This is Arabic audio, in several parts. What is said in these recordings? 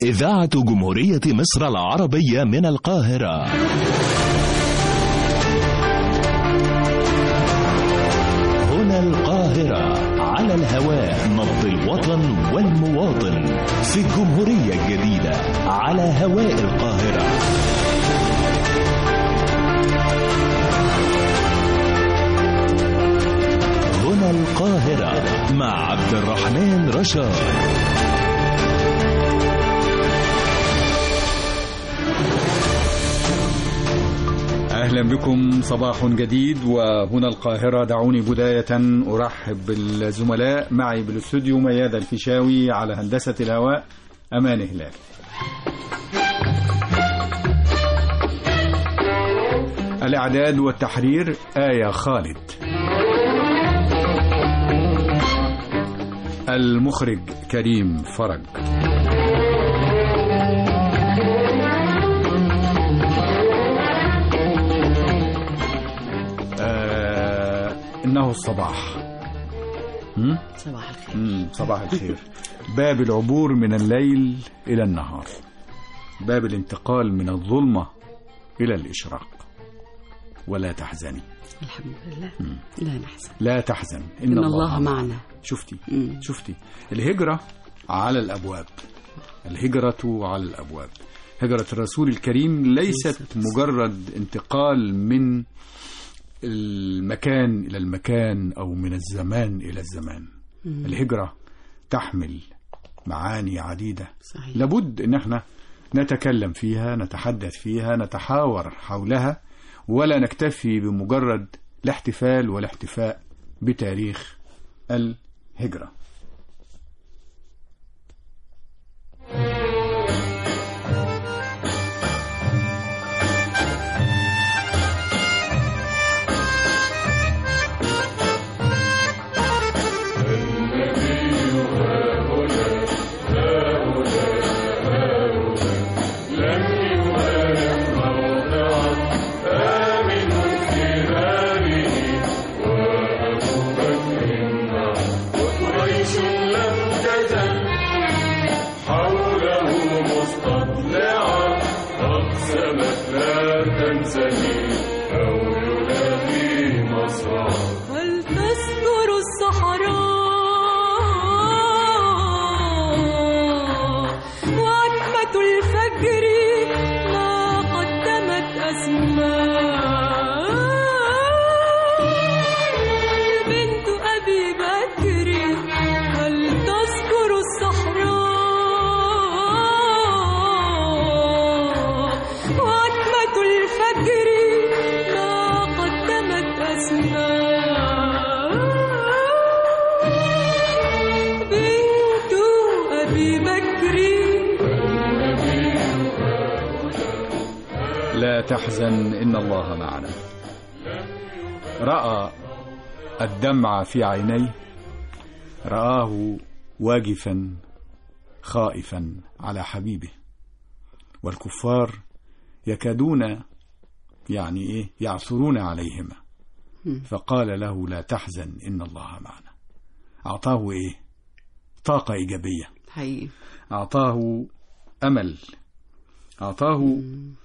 إذاعة جمهورية مصر العربية من القاهرة. هنا القاهرة، على الهواء نبض الوطن والمواطن في الجمهورية الجديدة على هواء القاهرة. هنا القاهرة مع عبد الرحمن رشاد. أهلا بكم، صباح جديد وهنا القاهرة. دعوني بداية أرحب بالزملاء معي بالاستوديو: ميادة الفيشاوي، على هندسة الهواء أمان هلال. الإعداد والتحرير آية خالد. المخرج كريم فرج. إنه الصباح. صباح الخير. صباح الخير. باب العبور من الليل إلى النهار، باب الانتقال من الظلمة إلى الإشراق. ولا تحزني. الحمد لله. لا نحزن. لا تحزن إن الله معنا. شفتي الهجرة على الأبواب. الهجرة على الأبواب. هجرة الرسول الكريم ليست مجرد انتقال من المكان إلى المكان أو من الزمان إلى الزمان. الهجرة تحمل معاني عديدة. صحيح. لابد أن احنا نتكلم فيها، نتحدث فيها، نتحاور حولها، ولا نكتفي بمجرد الاحتفال والاحتفاء بتاريخ الهجرة. لا تحزن إن الله معنا. رأى الدمع في عينيه، رآه واقفا خائفا على حبيبه، والكفار يكادون يعثرون عليهما، فقال له: لا تحزن إن الله معنا. أعطاه طاقة إيجابية حقيقي. أعطاه أمل، أعطاه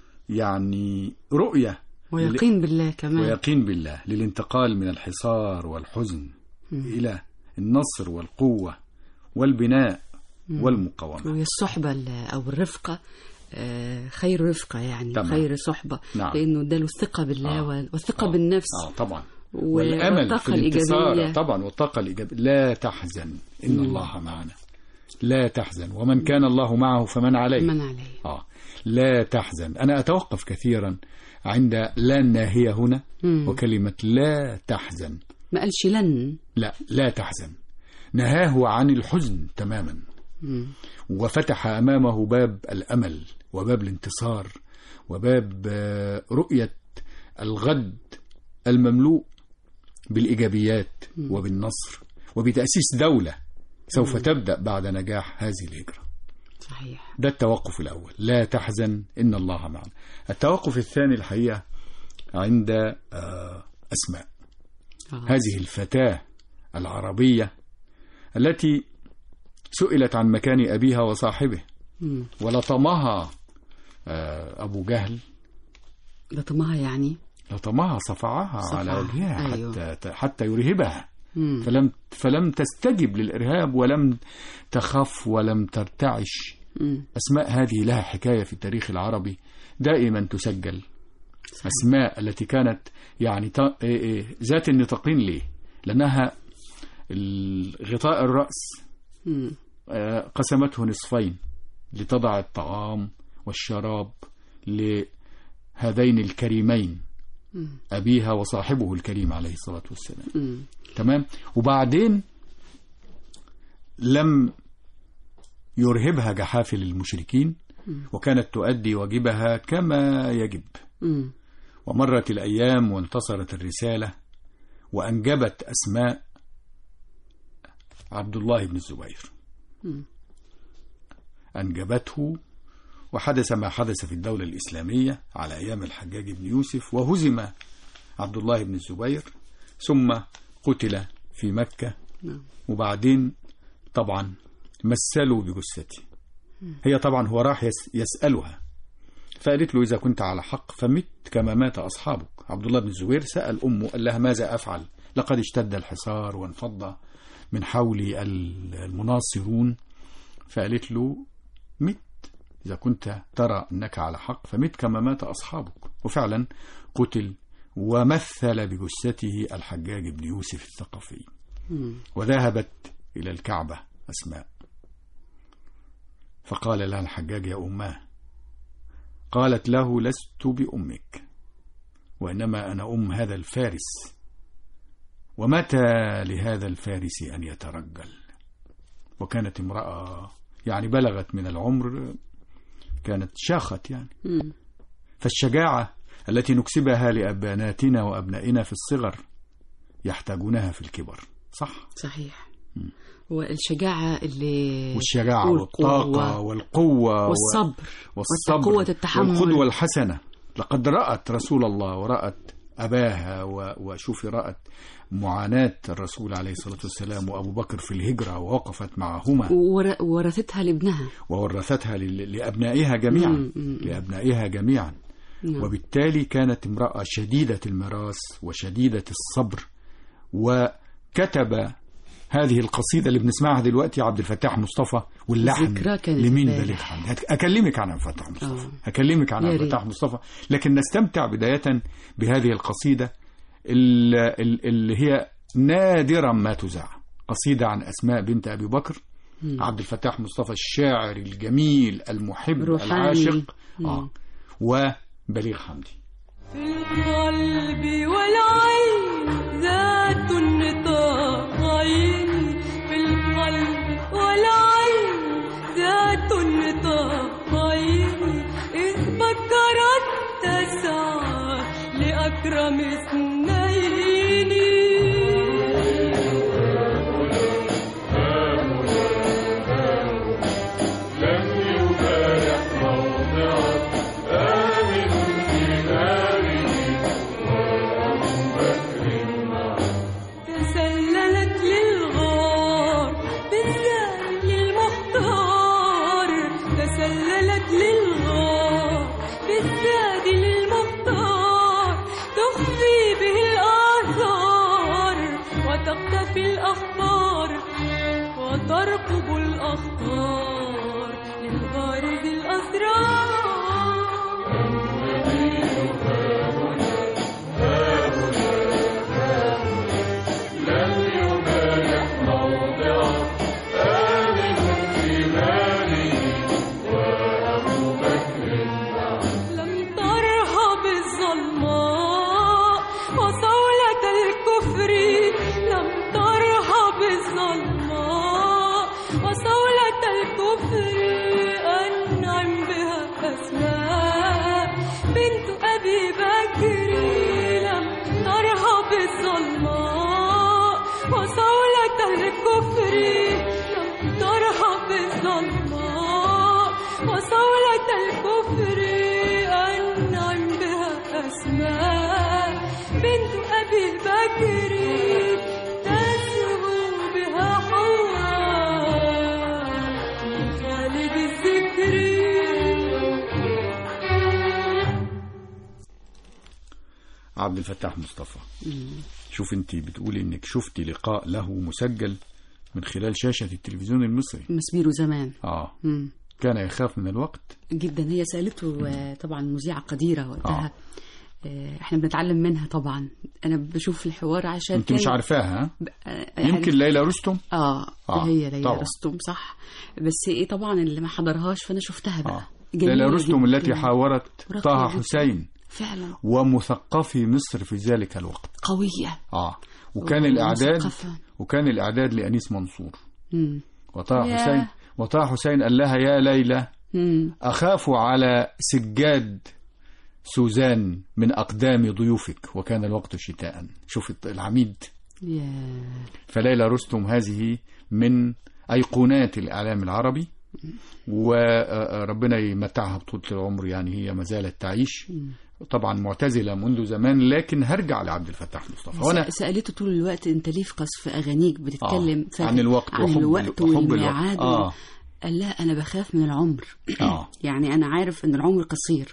رؤية ويقين بالله كمان، ويقين بالله للانتقال من الحصار والحزن إلى النصر والقوة والبناء والمقاومة. والصحبة أو الرفقة خير رفقة، تمام. خير صحبة. نعم. لأنه اداله الثقة بالله والثقة بالنفس. طبعا. والأمل في الانتصار طبعا، والطاقة الإيجابية. لا تحزن إن الله معنا. لا تحزن، ومن كان الله معه فمن عليه. لا تحزن. أنا أتوقف كثيرا عند لا الناهية هنا، وكلمة لا تحزن. ما قالش لن. لا تحزن، نهاه عن الحزن تماما، وفتح أمامه باب الأمل وباب الانتصار وباب رؤية الغد المملوء بالإيجابيات وبالنصر وبتأسيس دولة سوف تبدأ بعد نجاح هذه الهجرة. صحيح. ده التوقف الأول، لا تحزن إن الله معنا. التوقف الثاني الحقيقة عند أسماء، هذه الفتاة العربية التي سئلت عن مكان أبيها وصاحبه، ولطمها أبو جهل. لطمها يعني لطمها، صفعها على وجهها. أيوه. حتى يرهبها. فلم تستجب للإرهاب ولم تخف ولم ترتعش. أسماء هذه لها حكاية في التاريخ العربي دائما تسجل. صحيح. أسماء التي كانت يعني ذات النطاقين. ليه؟ لأنها غطاء الرأس قسمته نصفين لتضع الطعام والشراب لهذين الكريمين، أبيها وصاحبه الكريم عليه الصلاة والسلام. تمام. وبعدين لم يرهبها جحافل المشركين، وكانت تؤدي واجبها كما يجب. ومرت الأيام وانتصرت الرسالة، وأنجبت أسماء عبد الله بن الزبير. أنجبته، وحدث ما حدث في الدولة الإسلامية على أيام الحجاج بن يوسف، وهزم عبد الله بن الزبير ثم قتل في مكة. وبعدين طبعا مثلوا بجثته. هي طبعا هو راح يسألها، فقالت له إذا كنت على حق فمت كما مات أصحابك. عبد الله بن الزبير سأل أمه، قال لها ماذا أفعل؟ لقد اشتد الحصار وانفض من حولي المناصرون. فقالت له مت إذا كنت ترى أنك على حق فمت كما مات أصحابك. وفعلا قتل، ومثل بجثته الحجاج بن يوسف الثقفي. وذهبت إلى الكعبة أسماء، فقال لها الحجاج يا أماه. قالت له لست بأمك، وإنما أنا أم هذا الفارس، ومتى لهذا الفارس أن يترجل. وكانت امرأة يعني بلغت من العمر، كانت شاخت يعني. فالشجاعة التي نكسبها لأبناتنا وأبنائنا في الصغر يحتاجونها في الكبر. صح؟ صحيح. والشجاعة والطاقة والقوة والصبر قوة التحمل والقدوة الحسنة. لقد رأت رسول الله ورأت أباها، وشوفي رأت معاناة الرسول عليه الصلاة والسلام وأبو بكر في الهجرة، ووقفت معهما، وورثتها لابنها وورثتها لأبنائها جميعا. لأبنائها جميعا. وبالتالي كانت امرأة شديدة المراس وشديدة الصبر. وكتب هذه القصيدة اللي بنسمعها دلوقتي عبد الفتاح مصطفى، واللحن لمين بليغ حمدي. أكلمك عن عبد الفتاح مصطفى، أكلمك عن عبد الفتاح مصطفى، لكن نستمتع بداية بهذه القصيدة اللي هي نادرا ما تذاع. قصيدة عن أسماء بنت أبي بكر. عبد الفتاح مصطفى الشاعر الجميل المحب العاشق، وبليغ حمدي. في القلب والعين ذات النطاقين، في القلب والعين ذات النطاقين، إذ فكرت تسعى لأكرم اثنين. ترقب الأخطار للغارب الأسرار. لن يبارح موضعه آمن في ماله وأبو بكر لم ترهب الظلماء وصولة الكفر، لم ترهب الظلماء وصولة الكفر، أنعم بها أسماء بنت أبي بكر. لم ترهب الظلماء وصولة الكفر، لم ترهب الظلماء وصولة الكفر، أنعم بها أسماء بنت أبي بكر. تسهو بها حواء من خالد الذكر. عبد الفتاح مصطفى. شوف انت بتقولي انك شفتي لقاء له مسجل من خلال شاشة التلفزيون المصري مسبيرو زمان. كان يخاف من الوقت جدا. هي سألته طبعا مذيعة قديرة وقتها. احنا بنتعلم منها طبعا. انا بشوف الحوار عشان انت مش عارفاها يمكن ليلى رستم. هي ليلى رستم صح. بس ايه طبعا اللي ما حضرهاش فانا شفتها بقى. ليلى رستم التي حاورت طه حسين فعلا ومثقفي مصر في ذلك الوقت قوية. وكان الإعداد لأنيس منصور. وطه حسين قال لها يا ليلى أخاف على سجاد سوزان من أقدام ضيوفك، وكان الوقت شتاء. شوف العميد. فليلى رستم هذه من أيقونات الإعلام العربي، وربنا يمتعها بطولة العمر. يعني هي ما زالت تعيش طبعا معتزلة منذ زمان، لكن هرجع لعبد الفتاح مصطفى. وانا سألته طول الوقت انت ليه في قصف اغانيك بتتكلم عن الوقت والميعاد قال لا انا بخاف من العمر. يعني انا عارف ان العمر قصير.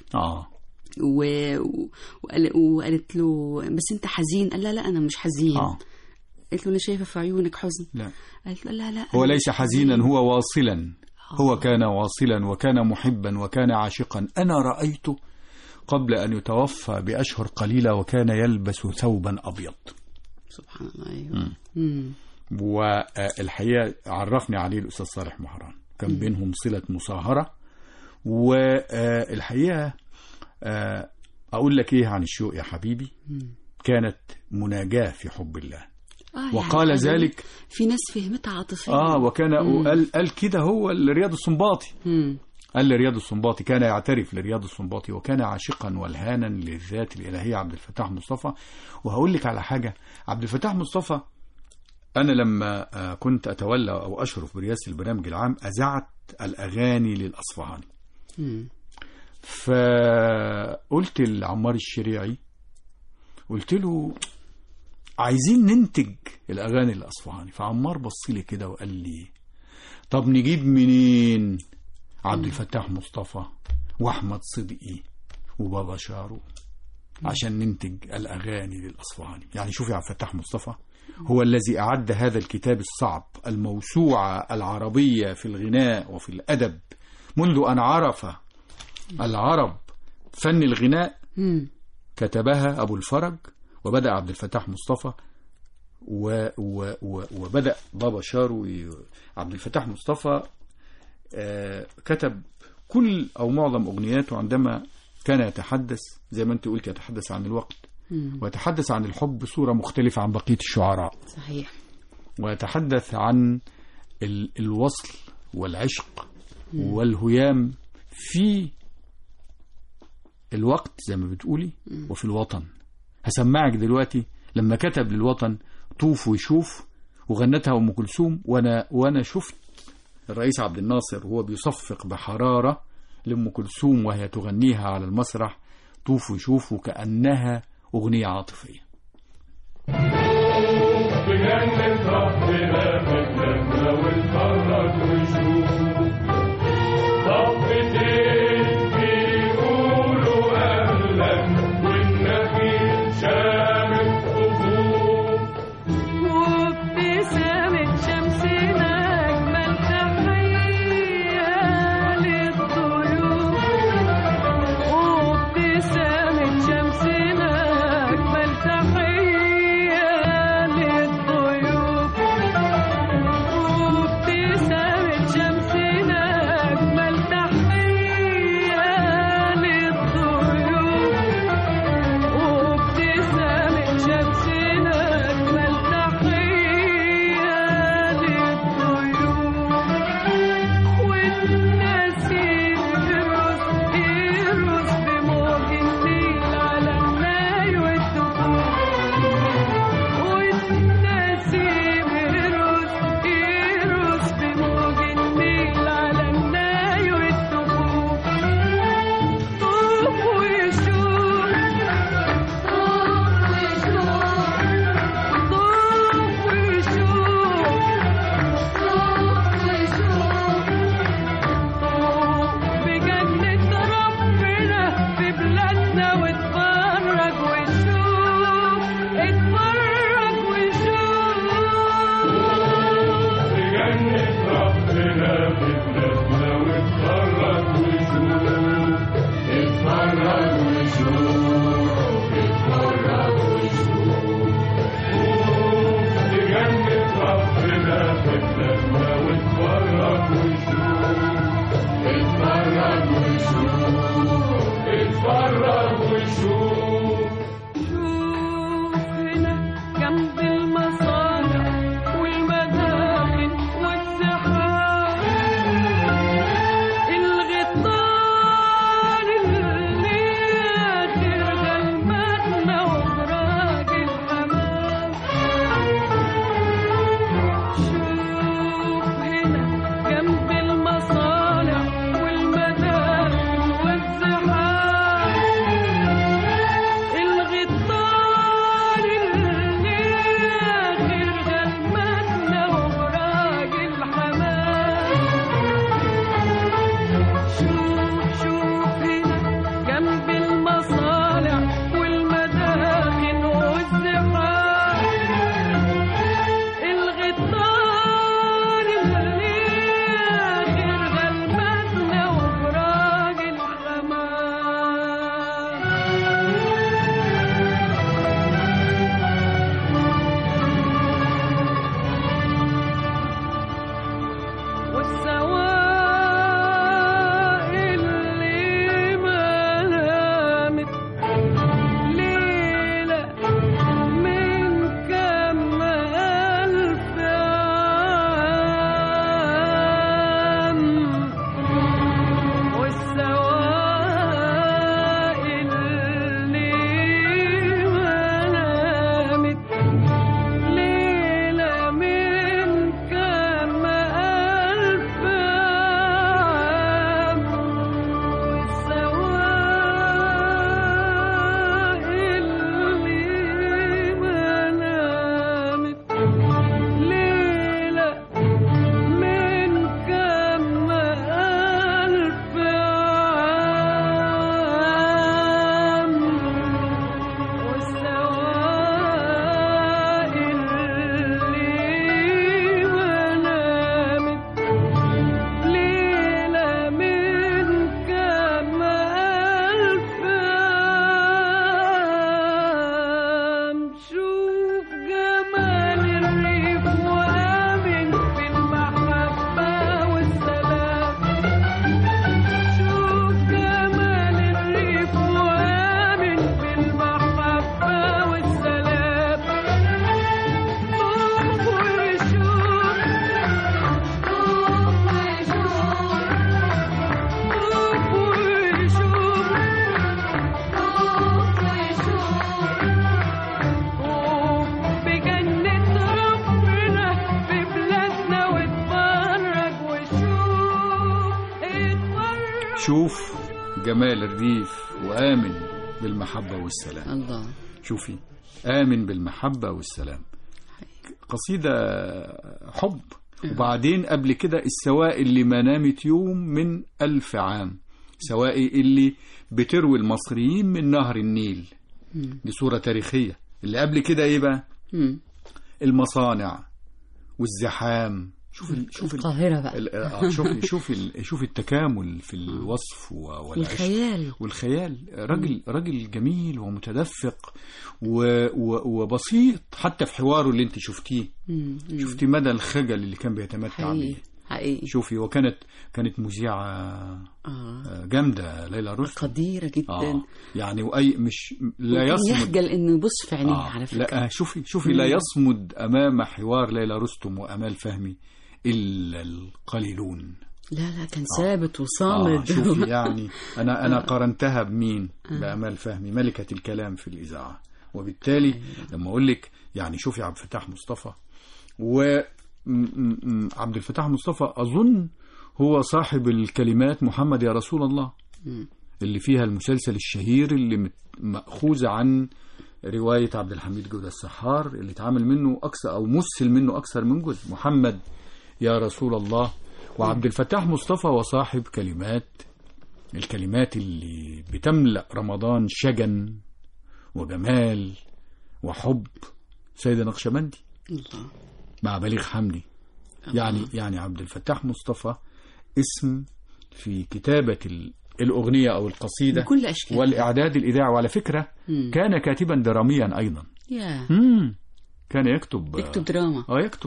وقالت له بس انت حزين؟ قال لا انا مش حزين. قلت له انا شايفه في عيونك حزن. لا قالت له لا هو ليس حزينا، هو واصلا. هو كان واصلا وكان محبا وكان عاشقا. انا رأيته قبل أن يتوفى بأشهر قليلة وكان يلبس ثوبا أبيض. سبحان الله. والحقيقة عرفني عليه الأستاذ صالح مهران، كان بينهم صلة مصاهرة. والحقيقة أقول لك إيه عن الشوق يا حبيبي، كانت مناجاة في حب الله. وقال يعني ذلك في ناس فهمتها عاطفيا. وكان قال كده هو لرياض السنباطي. قال لرياض السنباطي، كان يعترف لرياض السنباطي وكان عاشقا والهانا للذات الإلهية عبد الفتاح مصطفى. وهقول لك على حاجة، عبد الفتاح مصطفى أنا لما كنت أتولى أو أشرف برئاسة البرنامج العام أذعت الأغاني للأصفهاني. فقلت لعمار الشريعي، قلت له عايزين ننتج الأغاني الأصفهاني. فعمار بص لي كده وقال لي طب نجيب منين؟ عبد الفتاح مصطفى وأحمد صدقي وبابا شارو عشان ننتج الأغاني للأصفهاني. يعني شوف يا عبد الفتاح مصطفى هو الذي أعد هذا الكتاب الصعب، الموسوعة العربية في الغناء وفي الأدب، منذ أن عرف العرب فن الغناء كتبها أبو الفرج، وبدأ عبد الفتاح مصطفى وبدأ بابا شارو. عبد الفتاح مصطفى كتب كل أو معظم أغنياته عندما كان يتحدث زي ما أنت قلت، يتحدث عن الوقت ويتحدث عن الحب بصورة مختلفة عن بقية الشعراء. صحيح. ويتحدث عن الوصل والعشق والهيام في الوقت زي ما بتقولي وفي الوطن. هسمعك دلوقتي لما كتب للوطن طوف ويشوف، وغنتها أم كلثوم. وأنا شفت الرئيس عبد الناصر وهو بيصفق بحرارة لأم كلثوم وهي تغنيها على المسرح طوف ويشوف، وكأنها أغنية عاطفية. شمسنا أجمل تحية اتفرج وشوف هنا جنب المصانع والمداخن والزحام الغطار اللي ترجى المدنى وفراج الحمام. شوف هنا جنب المصانع والمداخن والزحام الغطار اللي ترجى المدنى وفراج الحمام. شوف هنا جنب المصانع والمداخن والزحام الغطار اللي ترجى المدنى وفراج الحمام. والسواق اللي ملامت ليلة من كم ألف عام. والسواق اللي ملامت ليلة من كم ألف عام. والسواق اللي ملامت ليلة من كم ألف عام. والسواق اللي ملامت ليلة من كم ألف عام. شوف جمال الريف وآمن بالمحبة والسلام. شوف جمال الريف وآمن بالمحبة والسلام. طوف وشوف طوف وشوف طوف وشوف طوف وشوف طوف بجنة ربنا في بلادنا واتفرج وشوف اتفرج. شوف جمال الريف وآمن بالمحبة والسلام. الله. شوفي آمن بالمحبة والسلام، قصيدة حب. وبعدين قبل كده السواقي اللي ما نامت يوم من 1000 عام، سواقي اللي بتروي المصريين من نهر النيل. دي صورة تاريخية. اللي قبل كده ايه بقى؟ المصانع والزحام. شوف القاهرة بقى. شوف التكامل في الوصف والخيال. راجل جميل ومتدفق وبسيط، حتى في حواره اللي انت شفتيه مدى الخجل اللي كان بيتمتع به حقيقي. شوفي، وكانت مذيعة جامدة ليلى رستم، قديرة جدا. يعني وأي مش لا يصمد، يخجل إنه يبص في عينيه على فكرة. لا شوفي لا يصمد أمام حوار ليلى رستم وأمال فهمي إلا القليلون. لا كان ثابت وصامد. شوفي يعني أنا قارنتها بمين؟ بأمال فهمي ملكة الكلام في الإذاعة. وبالتالي لما أقول لك يعني شوفي عبد الفتاح مصطفى، وعبد الفتاح مصطفى أظن هو صاحب الكلمات محمد يا رسول الله، اللي فيها المسلسل الشهير اللي مأخوذ عن رواية عبد الحميد جودة السحار، اللي اتعمل منه أكثر أو مثل منه أكثر من جزء، محمد يا رسول الله. وعبد الفتاح مصطفى وصاحب الكلمات اللي بتملأ رمضان شجن وجمال وحب سيدة نقشبندي مع بليغ حمدي. يعني عبد الفتاح مصطفى اسم في كتابة الأغنية أو القصيدة بكل أشكال والإعداد الإذاعي. وعلى فكرة كان كاتبا دراميا أيضا. كان يكتب دراما. يكتب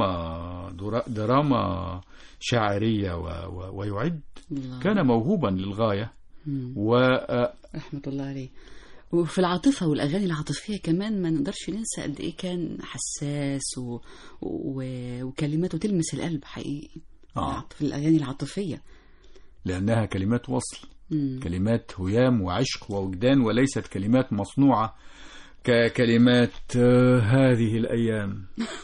دراما شاعرية ويعد. كان موهوبا للغاية. رحمة الله عليه. وفي العاطفة والأغاني العاطفية كمان ما نقدرش ننسى قد إيه كان حساس وكلماته تلمس القلب حقيقي. في الأغاني العاطفية لأنها كلمات وصل، كلمات هيام وعشق ووجدان، وليست كلمات مصنوعة ككلمات هذه الأيام.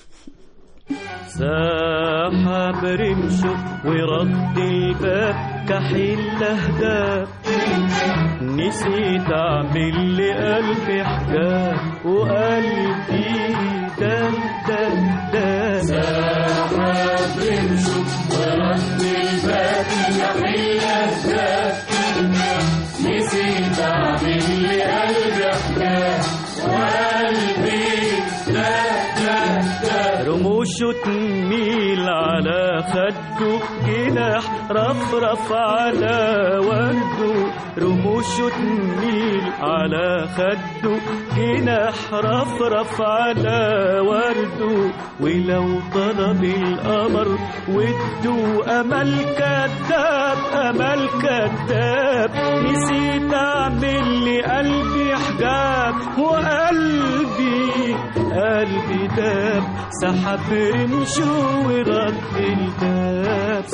سحب رمشه ورد الباب كحيل لهداب، نسيت أعمل لقلبي حجاب وقلبي دم دم دم. سحب رمشه ورد الباب كحيل لهداب، نسيت أعمل لقلبي حجاب وقلبي رموشه تميل على خده جناح رفرف على ورده، رموشه تميل على خده جناح رفرف على ورده، ولو طلب القمر وده أمل كذاب أمل كذاب، نسيت أعمل لقلبي حجاب وقلبي داب، سحب رمشه ورد الباب،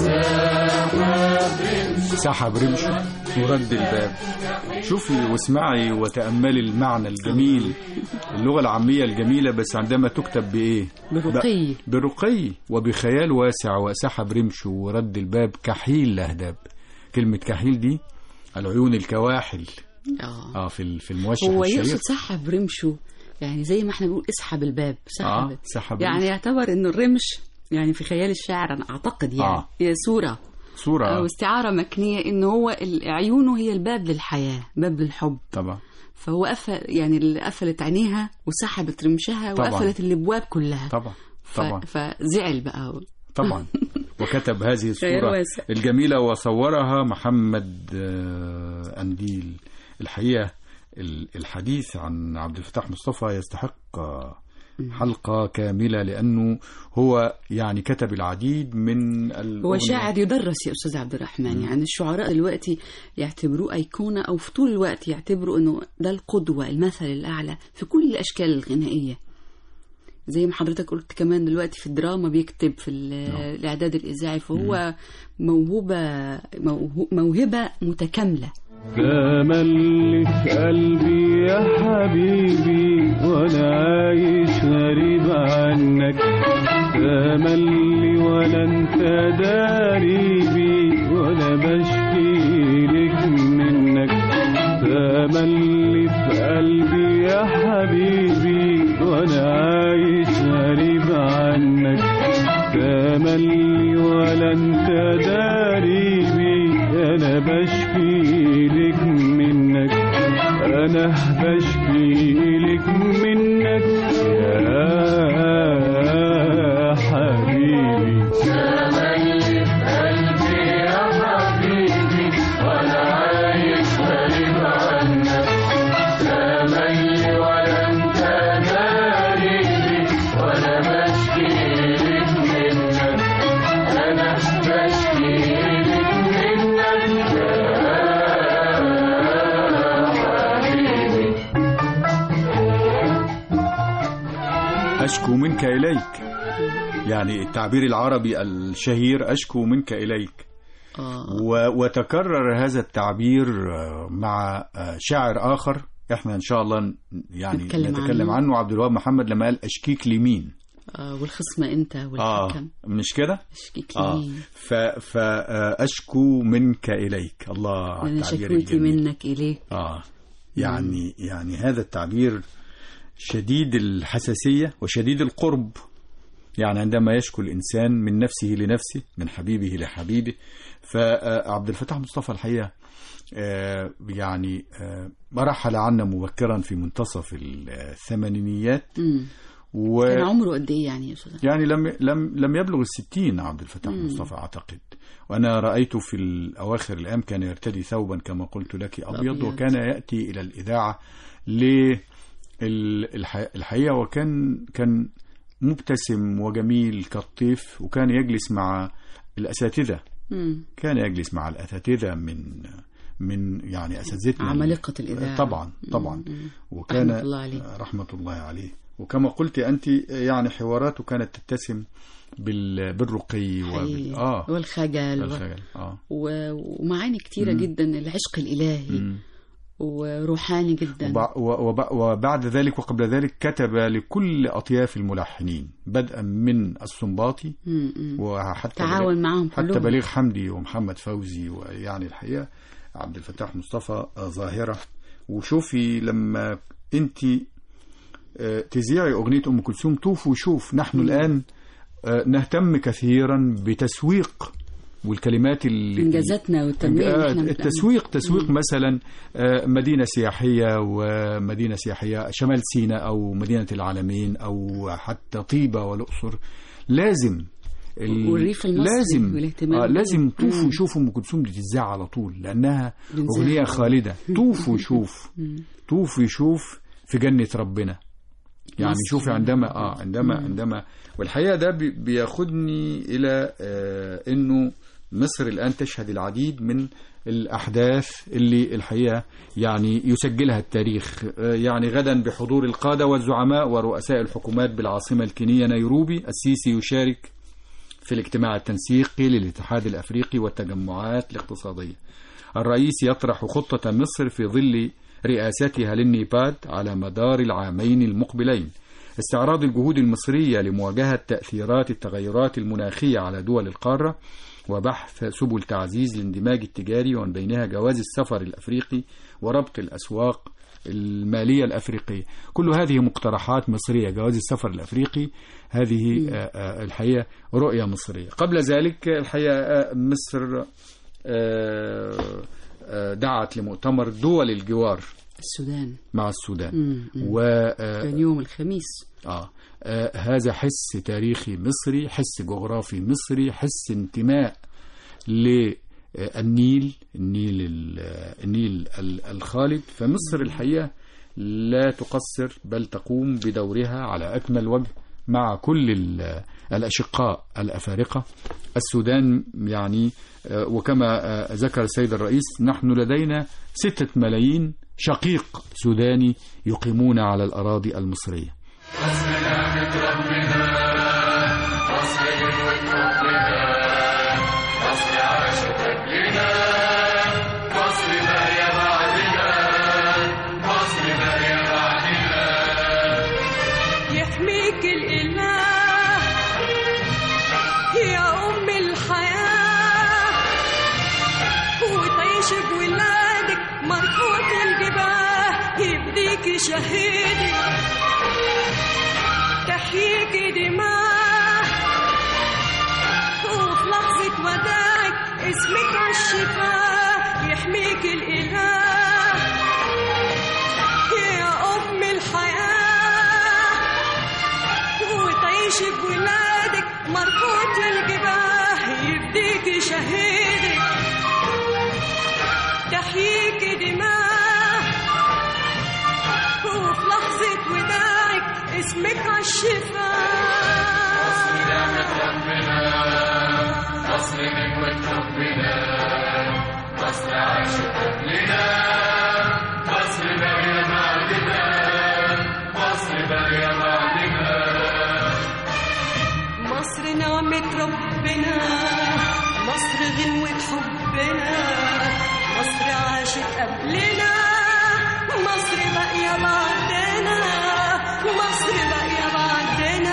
سحب رمشه ورد الباب. شوفي واسمعي وتأملي المعنى الجميل، اللغة العامية الجميلة، بس عندما تكتب بإيه؟ برقي وبخيال واسع. وسحب رمشه ورد الباب كحيل لهداب. كلمة كحيل دي العيون الكواحل في الموشح هو الشهير. يقصد سحب رمشه يعني زي ما احنا بنقول اسحب الباب، سحب يعني يعتبر انه الرمش يعني في خيال الشاعر انا اعتقد يعني هي صورة او استعارة مكنية انه هو عيونه هي الباب للحياة، باب للحب طبعا. فهو قفل يعني اللي قفلت عينيها وسحبت رمشها طبعا. وقفلت الابواب كلها طبعا فزعل بقى طبعا. وكتب هذه الصورة الجميلة وصورها محمد أنديل. الحقيقة الحديث عن عبد الفتاح مصطفى يستحق حلقة كاملة، لأنه هو يعني كتب العديد من هو شاعر يدرس يا أستاذ عبد الرحمن. يعني الشعراء دلوقتي يعتبروه أيقونة، أو في طول الوقت يعتبروا أنه ده القدوة المثل الأعلى في كل الأشكال الغنائية. زي ما حضرتك قلت كمان دلوقتي في الدراما بيكتب في الإعداد الإذاعي، فهو موهبة متكاملة. تملي في قلبي يا حبيبي وانا عايش غريب عنك، تملي ولا انت داريبي وانا بشكي لك منك، تملي في قلبي يا حبيبي وانا عايش غريب عنك، تملي ولا انت داريبي انا بشكي لك منك، أنا بشكي لك منك يا حبيبي. تملي في قلبي يا حبيبي وأنا عايش غريب عنك، تملي ولا أنت داريبي وأنا بشكي لك منك، أنا بشكي لك منك أشكو منك إليك، يعني التعبير العربي الشهير أشكو منك إليك. وتكرر هذا التعبير مع شاعر آخر احنا إن شاء الله يعني نتكلم عنه، عبد الوهاب محمد، لما قال أشكيك لمين والخصم أنت والحكم، مش كده؟ أشكيك لمين فأشكو منك إليك. الله على التعبير الجميل. شكوتي منك إليك. يعني هذا التعبير شديد الحساسية وشديد القرب، يعني عندما يشكو الإنسان من نفسه لنفسه، من حبيبه لحبيبه. فعبد الفتاح مصطفى الحقيقة يعني رحل عنا مبكرا في منتصف الثمانينيات. كان عمره قد ايه يعني يا أستاذ؟ يعني لم يبلغ 60 عبد الفتاح مصطفى أعتقد. وأنا رأيته في الأواخر الأيام كان يرتدي ثوبا كما قلت لك أبيض، وكان يأتي إلى الإذاعة الحقيقة وكان مبتسم وجميل كالطيف، وكان يجلس مع الأساتذة. كان يجلس مع الأساتذة من يعني أساتذتنا عمالقة الإذاعة. طبعا. وكان رحمة الله عليه. وكما قلت أنت يعني حواراته كانت تتسم بالرقي والخجل ومعاني كتيرة جدا، العشق الإلهي وروحاني جدا. وبعد ذلك وقبل ذلك كتب لكل أطياف الملحنين بدءا من السنباطي وحتى تعاون معهم حتى بليغ حمدي ومحمد فوزي، ويعني الحقيقة عبد الفتاح مصطفى ظاهرة. وشوفي لما انت تذيعي أغنية أم كلثوم طوف وشوف، نحن الآن نهتم كثيرا بتسويق والكلمات اللي إنجازاتنا والتنمية. تسويق مثلا مدينة سياحية شمال سيناء أو مدينة العالمين أو حتى طيبة والأقصر. لازم والريف المصري لازم طوفوا وشوفوا أم كلثوم دي تتذاع على طول، لأنها أغنية خالدة. طوف وشوف طوف وشوف في جنة ربنا. يعني شوفي عندما والحقيقة ده بياخدني إلى إنه مصر الآن تشهد العديد من الأحداث اللي الحقيقة يعني يسجلها التاريخ. يعني غدا بحضور القادة والزعماء ورؤساء الحكومات بالعاصمة الكينية نيروبي، السيسي يشارك في الاجتماع التنسيقي للاتحاد الأفريقي والتجمعات الاقتصادية. الرئيس يطرح خطة مصر في ظل رئاستها للنيباد على مدار العامين المقبلين، استعراض الجهود المصرية لمواجهة تأثيرات التغيرات المناخية على دول القارة، وبحث سبل تعزيز الاندماج التجاري ومن بينها جواز السفر الأفريقي وربط الأسواق المالية الأفريقية. كل هذه مقترحات مصرية. جواز السفر الأفريقي هذه الحقيقة رؤية مصرية. قبل ذلك الحقيقة مصر دعت لمؤتمر دول الجوار السودان مع السودان كان يوم الخميس. هذا حس تاريخي مصري، حس جغرافي مصري، حس انتماء للنيل النيل الخالد. فمصر الحقيقة لا تقصر بل تقوم بدورها على أكمل وجه مع كل الأشقاء الأفارقة. السودان يعني وكما ذكر السيد الرئيس نحن لدينا 6 ملايين شقيق سوداني يقيمون على الأراضي المصرية. يحميك الإله يا أم الحياة، وتعيش بولادك مرفوض الجباه، يبديك شهيدك تحييك دماء، وفي لحظة وداعك اسمك عالشفاه. يحميك الإله يا أم الحياة، وتعيش بولادك مرفوض الجباه، يبديك شهيدك تحييك دماء، وفي لحظة وداعك اسمك عالشفاه. مصر نعمة ربنا، مصر نجوة حبنا، مصر عاشت قبلنا، مصر باقية بعدنا، مصر باقية بعدنا. مصر نعمة ربنا، مصر غنوة حبنا، مصر عاشت قبلنا، مصر باقية بعدنا، مصر باقية بعدنا.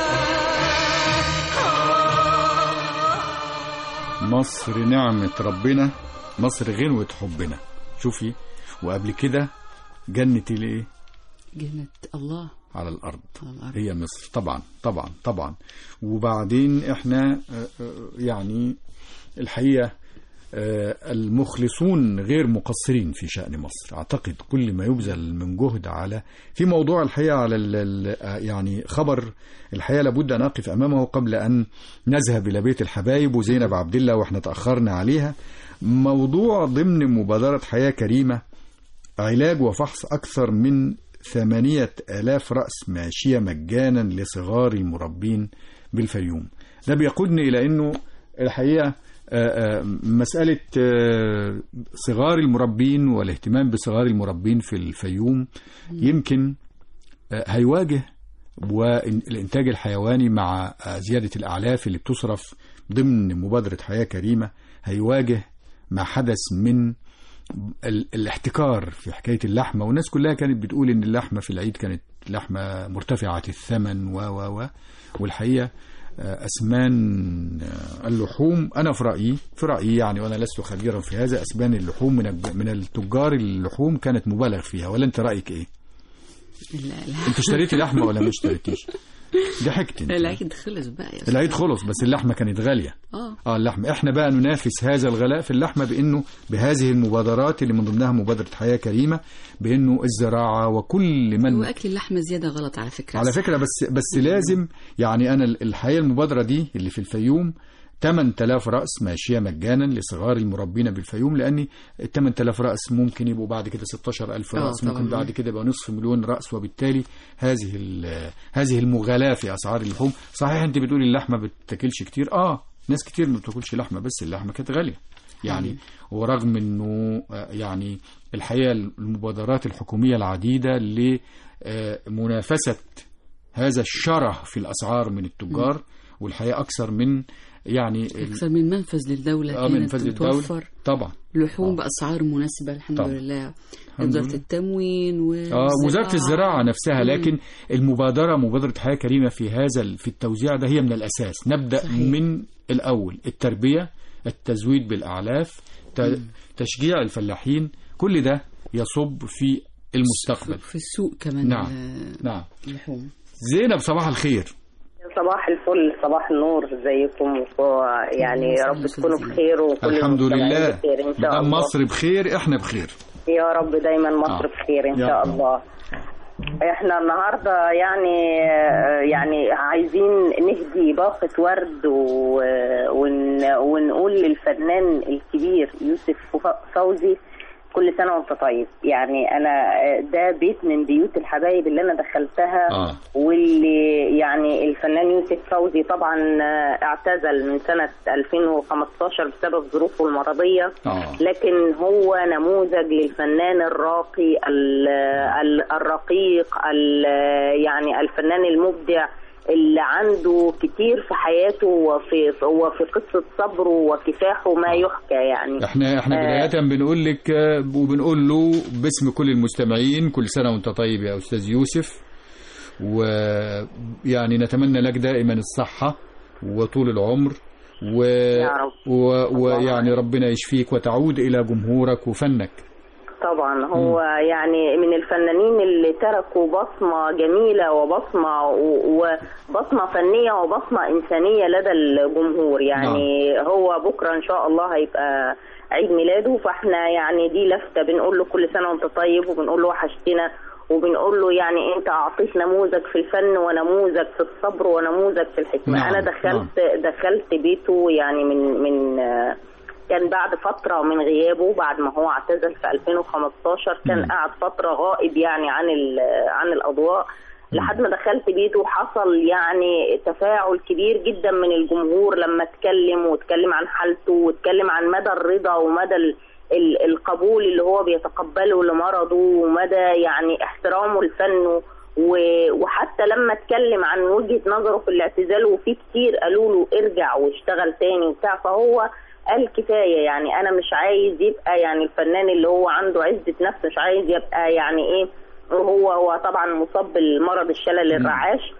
مصر نعمة ربنا، مصر غنوة حبنا. شوفي وقبل كده جنة الايه؟ جنة الله على الأرض هي مصر. طبعا. وبعدين احنا يعني الحقيقة المخلصون غير مقصرين في شأن مصر. أعتقد كل ما يبذل من جهد على في موضوع الحقيقة على يعني خبر الحقيقة لابد أن أقف أمامه قبل أن نذهب إلى بيت الحبايب وزينب عبد الله وإحنا تأخرنا عليها. موضوع ضمن مبادرة حياة كريمة علاج وفحص أكثر من 8,000 رأس ماشية مجانا لصغار المربين بالفيوم. ده بيقودني إلى أنه الحقيقة مسألة صغار المربين والاهتمام بصغار المربين في الفيوم يمكن هيواجه، والإنتاج الحيواني مع زيادة الأعلاف اللي بتصرف ضمن مبادرة حياة كريمة هيواجه ما حدث من الاحتكار في حكاية اللحمة. والناس كلها كانت بتقول إن اللحمة في العيد كانت لحمة مرتفعة الثمن والحقيقة أسمان اللحوم، أنا في رأيي يعني، وأنا لست خبيرا في هذا، أسمان اللحوم من التجار اللحوم كانت مبالغ فيها. ولا أنت رأيك إيه؟ لا. أنت اشتريتي لحمة ولا ما اشتريتيش؟ ضحكت. العيد خلص بقى يا العيد خلص، بس اللحمة كانت غالية. اللحمة احنا بقى ننافس هذا الغلاء في اللحمة بانه بهذه المبادرات اللي من ضمنها مبادرة حياة كريمة، بانه الزراعة وكل من واكل اللحمة زيادة غلط على فكرة. بس لازم يعني انا الحقيقة المبادرة دي اللي في الفيوم 8,000 رأس ماشية مجانا لصغار المربين بالفيوم، لأن 8,000 رأس ممكن يبقوا بعد كده 16,000 رأس، ممكن بعد كده يبقى نصف مليون رأس، وبالتالي هذه المغالاة في أسعار اللحوم. صحيح أنت بتقولي اللحمة بتاكلش كتير، ناس كتير ما بتاكلش لحمة، بس اللحمة كانت غالية يعني. ورغم أنه يعني الحقيقة المبادرات الحكومية العديدة لمنافسة هذا الشره في الأسعار من التجار، والحقيقة أكثر من منفذ للدولة كانت بتوفر طبعا لحوم بأسعار مناسبة الحمد لله. وزارة التموين وزارة الزراعة نفسها. لكن مبادرة حياة كريمة في التوزيع ده هي من الأساس. نبدأ صحيح. من الأول التربية، التزويد بالأعلاف، تشجيع الفلاحين، كل ده يصب في المستقبل في السوق كمان. نعم. اللحوم. زينب صباح الخير. صباح الفل، صباح النور، ازيكم؟ يعني يا رب تكونوا بخير وكل الحمد لله بخير ان شاء الله. مصر بخير، احنا بخير يا رب، دايما مصر بخير ان شاء الله. احنا النهارده يعني عايزين نهدي باقة ورد ونقول للفنان الكبير يوسف فوزي كل سنة وانت طيب. يعني أنا ده بيت من بيوت الحبايب اللي أنا دخلتها واللي يعني الفنان يوسف فوزي طبعا اعتزل من سنة 2015 بسبب ظروفه المرضية. لكن هو نموذج للفنان الراقي الرقيق، يعني الفنان المبدع اللي عنده كتير في حياته وفي قصة صبره وكفاحه ما يحكى. يعني احنا بداية بنقول لك وبنقول له باسم كل المستمعين كل سنة وانت طيب يا أستاذ يوسف، ويعني نتمنى لك دائما الصحة وطول العمر ويعني ربنا يشفيك وتعود إلى جمهورك وفنك. طبعا هو يعني من الفنانين اللي تركوا بصمة جميلة وبصمة فنية وبصمة إنسانية لدى الجمهور. يعني هو بكرة إن شاء الله هيبقى عيد ميلاده، فاحنا يعني دي لفتة بنقول له كل سنة وانت طيب، وبنقول له وحشتنا، وبنقول له يعني انت اعطيت نموذج في الفن ونموذج في الصبر ونموذج في الحكمة. انا دخلت بيته يعني من كان بعد فترة من غيابه، بعد ما هو اعتزل في 2015 كان قاعد فترة غائب يعني عن الأضواء، لحد ما دخلت بيته وحصل يعني تفاعل كبير جدا من الجمهور لما اتكلم عن حالته واتكلم عن مدى الرضا ومدى القبول اللي هو بيتقبله لمرضه ومدى يعني احترامه لفنه. وحتى لما اتكلم عن وجهة نظره في الاعتزال، وفي كتير قالوا له ارجع واشتغل تاني وبتاع، فهو قال كفاية. يعني أنا مش عايز يبقى يعني الفنان اللي هو عنده عزة نفس، مش عايز يبقى يعني إيه، هو طبعا مصاب بالمرض الشلل الرعاش.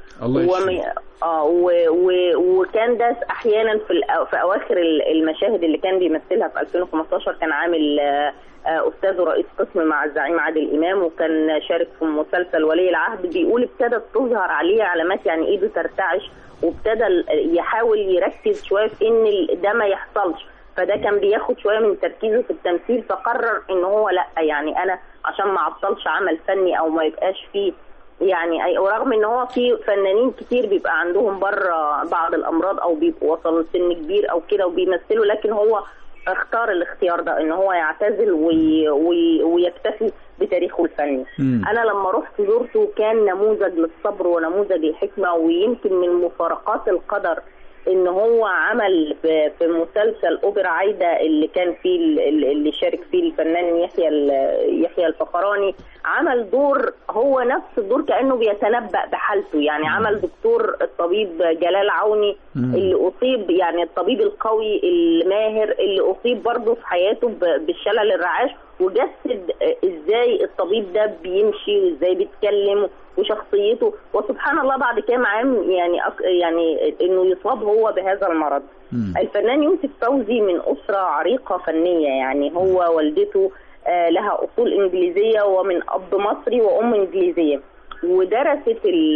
وكان ده أحيانا في أواخر المشاهد اللي كان بيمثلها في 2015 كان عامل أستاذ رئيس قسم مع الزعيم عادل إمام، وكان شارك في مسلسل ولي العهد. بيقول ابتدت تظهر عليه علامات يعني إيده ترتعش، وابتدى يحاول يركز شوية في إن ده ما يحصلش، فده كان بياخد شوية من تركيزه في التمثيل، فقرر إن هو لأ، يعني أنا عشان ما عطلش عمل فني أو ما يبقاش فيه يعني. ورغم إن هو في فنانين كتير بيبقى عندهم بره بعض الأمراض أو بيبقوا وصلوا سن كبير أو كده وبيمثلوا، لكن هو اختار الاختيار ده ان هو يعتزل ويكتفي بتاريخه الفني. انا لما رحت زرته كان نموذج للصبر ونموذج للحكمه، ويمكن من مفارقات القدر ان هو عمل في مسلسل اوبرا عايده اللي كان فيه اللي شارك فيه الفنان يحيى الفخراني، عمل دور هو نفس الدور كانه بيتنبأ بحالته، يعني عمل دكتور الطبيب جلال عوني اللي اصيب، يعني الطبيب القوي الماهر اللي اصيب برضه في حياته بالشلل الرعاش، وجسد ازاي الطبيب ده بيمشي وازاي بيتكلم وشخصيته، وسبحان الله بعد كام عام يعني انه يصاب هو بهذا المرض. الفنان يوسف فوزي من أسرة عريقة فنية، يعني هو والدته لها أصول إنجليزية ومن أب مصري وأم إنجليزية، ودرست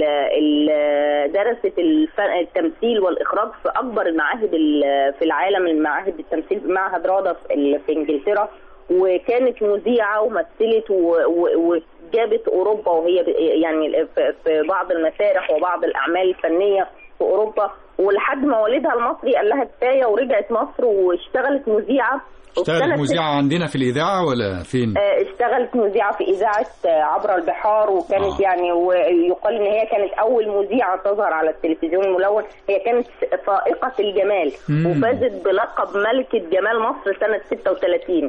درست التمثيل والإخراج في أكبر المعاهد في العالم، المعاهد التمثيل معهد رادا في إنجلترا، وكانت مذيعة ومثلت وجابت أوروبا، وهي يعني في بعض المسارح وبعض الأعمال الفنية في أوروبا، ولحد ما والدها المصري قال لها كفاية ورجعت مصر واشتغلت مذيعة. اشتغلت مذيعة عندنا في الإذاعة ولا فين؟ اشتغلت مذيعة في إذاعة عبر البحار، وكانت يعني ويقال إن هي كانت أول مذيعة تظهر على التلفزيون الملون، هي كانت فائقة الجمال وفازت بلقب ملكة جمال مصر سنة 36.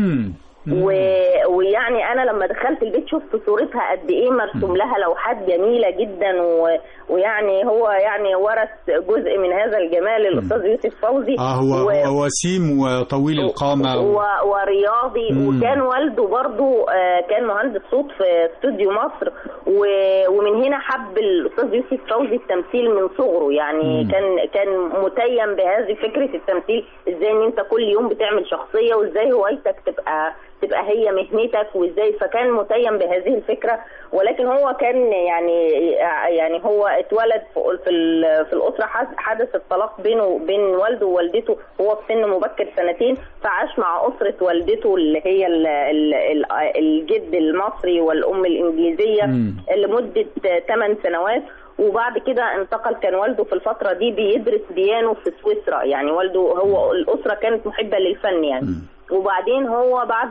ويعني انا لما دخلت البيت شفت صورتها قد ايه مرسوم لها لوحات جميله جدا، ويعني هو يعني ورث جزء من هذا الجمال الاستاذ يوسف فوزي. هو وسيم وطويل القامه ورياضي، وكان والده برضو كان مهندس صوت في استوديو مصر، ومن هنا حب الاستاذ يوسف فوزي التمثيل من صغره، يعني كان متيم بهذه فكره التمثيل، ازاي ان انت كل يوم بتعمل شخصيه، وازاي هوايتك تبقى هي مهنتك، وازاي، فكان متيم بهذه الفكره. ولكن هو كان يعني هو اتولد في الاسره، حدث الطلاق بينه وبين والده ووالدته وهو في سن مبكر 2 سنين، فعاش مع اسره والدته اللي هي الجد المصري والام الانجليزيه لمده 8 سنوات، وبعد كده انتقل. كان والده في الفتره دي بيدرس بيانو في سويسرا، يعني والده هو الاسره كانت محبه للفن يعني. وبعدين هو بعد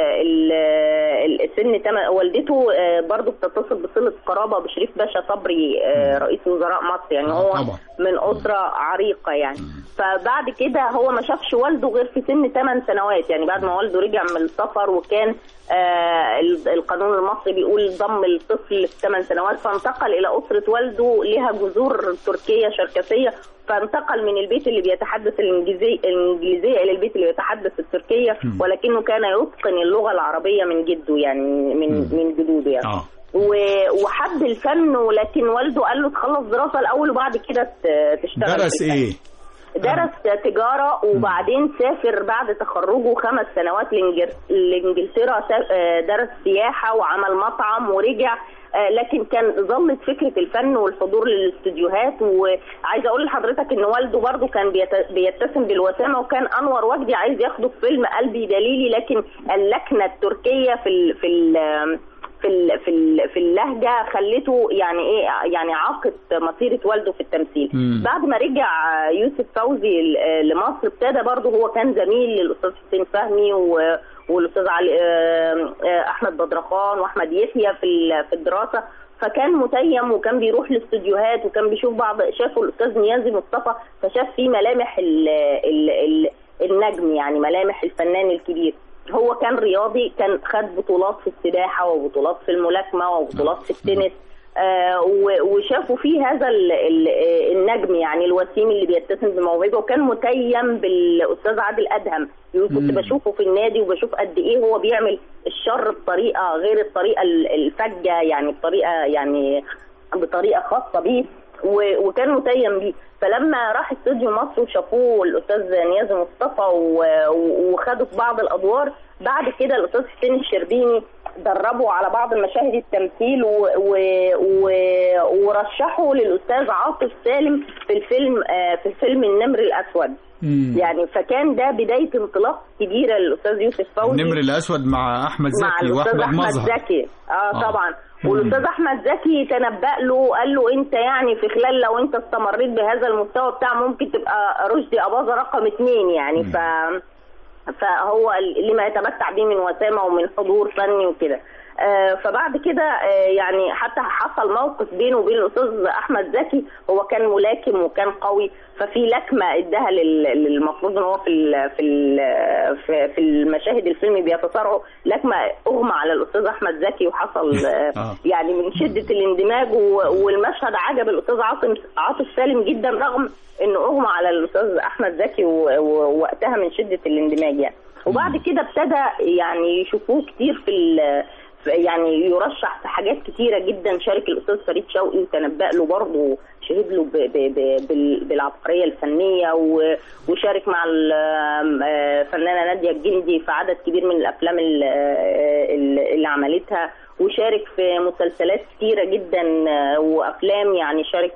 السن والدته برضو بتتصل بصلة قرابة بشريف باشا صبري رئيس وزراء مصر، يعني هو من أسرة عريقة يعني. فبعد كده هو ما شافش والده غير في سن 8 سنوات، يعني بعد ما والده رجع من السفر، وكان القانون المصري بيقول ضم الطفل في 8 سنوات، فانتقل إلى أسرة والده لها جذور تركية شركسية، فانتقل من البيت اللي بيتحدث الإنجليزية إلى البيت اللي بيتحدث التركية، ولكنه كان يتقن اللغة العربية من جده، يعني من جدوده يعني. وحب الفن، ولكن والده قال له تخلص دراسة الأول وبعد كده تشتغل. درس إيه؟ درس تجارة، وبعدين سافر بعد تخرجه 5 سنوات لإنجلترا، درس سياحة وعمل مطعم ورجع، لكن كان ظلت فكرة الفن والحضور للاستوديوهات. وعايزة أقول لحضرتك إن والده برضو كان بيتسم بالوسامة، وكان أنور وجدي عايز ياخده في فيلم قلبي دليلي، لكن اللكنة التركية في اللهجة خلته يعني ايه، يعني عاقت مسيرة والده في التمثيل. بعد ما رجع يوسف فوزي لمصر ابتدى برضه، هو كان زميل للأستاذ حسين فهمي والأستاذ أحمد بدرخان وأحمد يحيى في الدراسة، فكان متيم وكان بيروح الاستوديوهات، وكان بيشوف شافوا الأستاذ نيازي مصطفى، فشاف فيه ملامح النجم، يعني ملامح الفنان الكبير. هو كان رياضي، كان خد بطولات في السباحة وبطولات في الملاكمة وبطولات في التنس، وشافوا فيه هذا النجم، يعني الوسيم اللي بيتسم بموهبه، وكان متيم بالأستاذ عادل أدهم. كنت بشوفه في النادي وبشوف قد إيه هو بيعمل الشر بطريقة غير الطريقة الفجة، يعني بطريقة خاصة بيه، وكان متيم بيه. فلما راح استوديو مصر وشافوه الأستاذ نيازي مصطفى وخدوا في بعض الأدوار، بعد كده الأستاذ حسين الشربيني دربوا على بعض المشاهد التمثيل ورشحوا للأستاذ عاطف سالم في الفيلم النمر الأسود. يعني فكان ده بداية انطلاق كبيرة للأستاذ يوسف فوزي. النمر الأسود مع أحمد زكي وأحمد مظهر. طبعا. والأستاذ أحمد زكي تنبأ له، قال له أنت يعني في خلال لو أنت استمريت بهذا المستوى بتاع ممكن تبقى رشدي أباظة رقم 2 يعني. فهو لما يتمتع به من وسامة ومن حضور فني وكده. فبعد كده يعني حتى حصل موقف بينه وبين الاستاذ احمد زكي، هو كان ملاكم وكان قوي، ففي لكمه اداها المفروض ان هو في المشاهد الفيلم بيتصارعوا، لكمه اغمى على الاستاذ احمد زكي، وحصل يعني من شده الاندماج، والمشهد عجب الاستاذ عاطف سالم جدا رغم انه اغمى على الاستاذ احمد زكي ووقتها من شده الاندماج يعني. وبعد كده ابتدى يعني يشوفوه كتير يعني يرشح في حاجات كتيرة جدا، شارك الأستاذ فريد شوقي وتنبأ له برضه، شهد له بالعبقرية الفنية، وشارك مع الفنانة نادية الجندي في عدد كبير من الأفلام اللي عملتها، وشارك في مسلسلات كتيرة جدا وأفلام، يعني شارك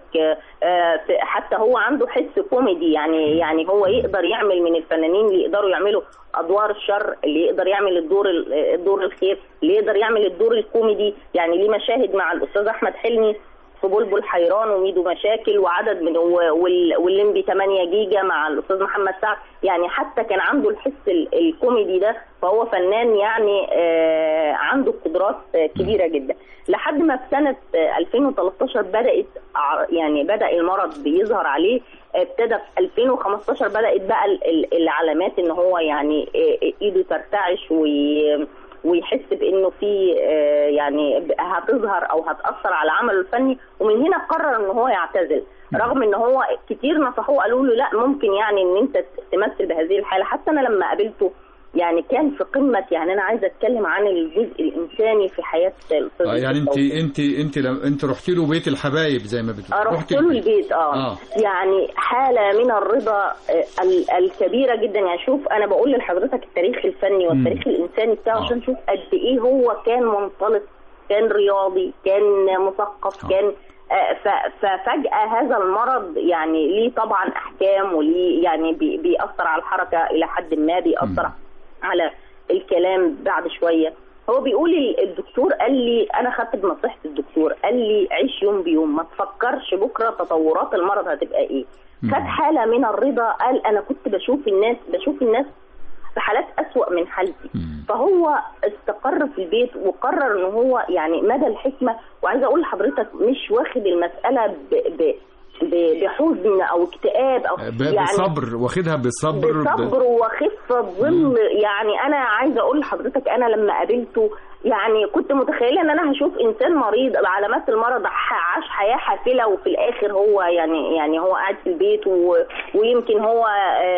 حتى هو عنده حس كوميدي، يعني هو يقدر يعمل من الفنانين اللي يقدروا يعملوا أدوار الشر، اللي يقدر يعمل الدور الخير، اللي يقدر يعمل الدور الكوميدي. يعني ليه مشاهد مع الأستاذ أحمد حلمي في بلبل حيران وميدو مشاكل وعدد من والليمبي 8 جيجا مع الأستاذ محمد سعد، يعني حتى كان عنده الحس الكوميدي ده، فهو فنان يعني عنده قدرات كبيرة جدا. لحد ما في سنة 2013 بدأ المرض بيظهر عليه، ابتدى في 2015 بدأت بقى العلامات ان هو يعني ايده ترتعش ويحس بانه في يعني هتظهر او هتأثر على عمله الفني، ومن هنا قرر ان هو يعتزل، رغم ان هو كتير نصحوه قالوا له لا ممكن يعني ان انت تمثل بهذه الحالة. حتى انا لما قابلته يعني كان في قمة، يعني انا عايزه اتكلم عن الجزء الانساني في حياه الاستاذ. يعني انت رحتي له بيت الحبايب زي ما بتقولي؟ رحت له البيت يعني حاله من الرضا الكبيره جدا. يعني شوف انا بقول لحضرتك التاريخ الفني والتاريخ الانساني بتاعه عشان شوف قد ايه هو كان منطلق، كان رياضي، كان مثقف، كان ففجأة هذا المرض يعني ليه طبعا احكام، وليه يعني بيأثر على الحركه الى حد ما، بيأثر على الكلام بعد شوية. هو بيقول الدكتور قال لي، أنا خدت بنصيحة الدكتور، قال لي عيش يوم بيوم، ما تفكرش بكرة تطورات المرض هتبقى إيه. خد حالة من الرضا، قال أنا كنت بشوف الناس في حالات أسوأ من حالتي، فهو استقر في البيت وقرر إن هو يعني مدى الحكمة. وعايزة أقول لحضرتك مش واخد المسألة بحزن او اكتئاب او يعني بصبر، واخدها بصبر وخفة ظل. يعني انا عايزه اقول لحضرتك انا لما قابلته يعني كنت متخيله ان انا هشوف انسان مريض بعلامات المرض، عاش حياه حافله، وفي الاخر هو يعني هو قاعد في البيت ويمكن هو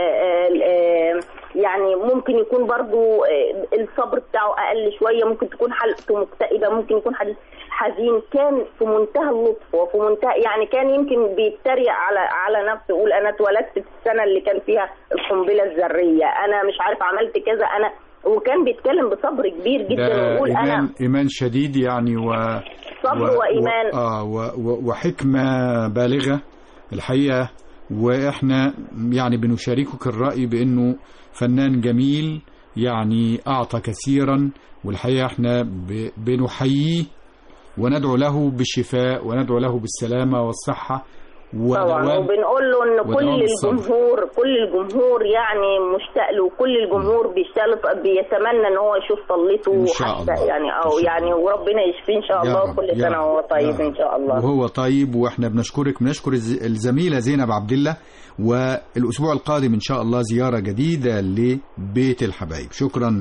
يعني ممكن يكون برضو الصبر بتاعه اقل شويه، ممكن تكون حالته مكتئبه، ممكن يكون حزين. كان في منتهى اللطف وفي منتهى يعني كان يمكن بيتريق على نفسه، يقول انا اتولدت في السنه اللي كان فيها القنبله الذريه، انا مش عارف عملت كذا، انا وكان بيتكلم بصبر كبير جدا ويقول انا ايمان شديد يعني صبر وايمان وحكمه بالغه الحقيقه. واحنا يعني بنشاركك الرأي بانه فنان جميل يعني اعطى كثيرا، والحقيقه احنا بنحييه وندعو له بالشفاء وندعو له بالسلامه والصحه طبعا. وبنقول له ان كل الجمهور يعني مشتاق له، كل الجمهور بيتمنى ان هو يشوف طلته ان شاء الله يعني وربنا يشفيه ان شاء الله. كل سنه وهو طيب ان شاء الله. وهو طيب. واحنا بنشكر الزميله زينب عبد الله، والاسبوع القادم ان شاء الله زياره جديده لبيت الحبايب. شكرا.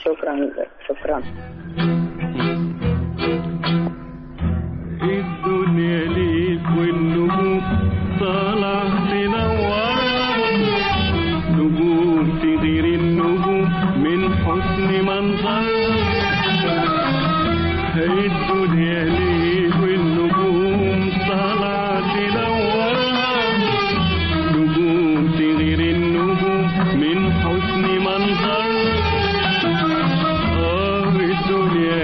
الدنيا ليك والنجوم طالع تنور، نجوم تغير النجوم من حسن منظر. الدنيا ليك والنجوم طالع تنور، نجوم تغير النجوم من حسن منظر. الدنيا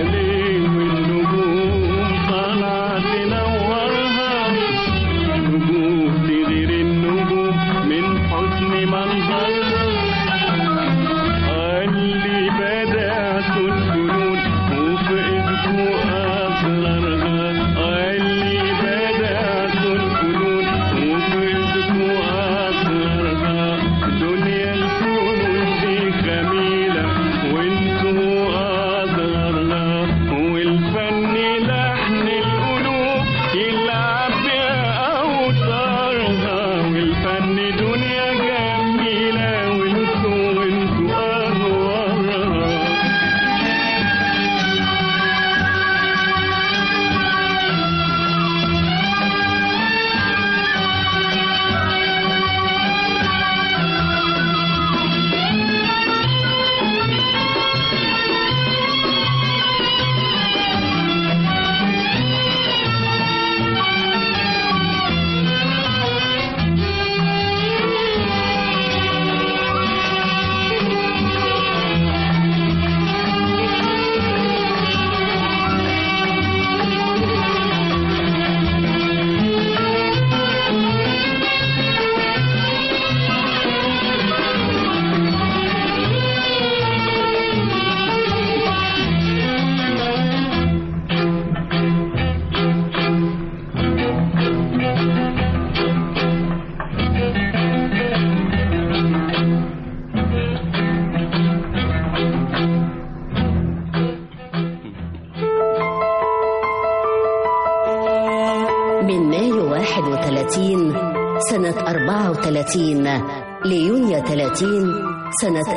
من مايو 31 سنة 34 ليونيو 30 سنة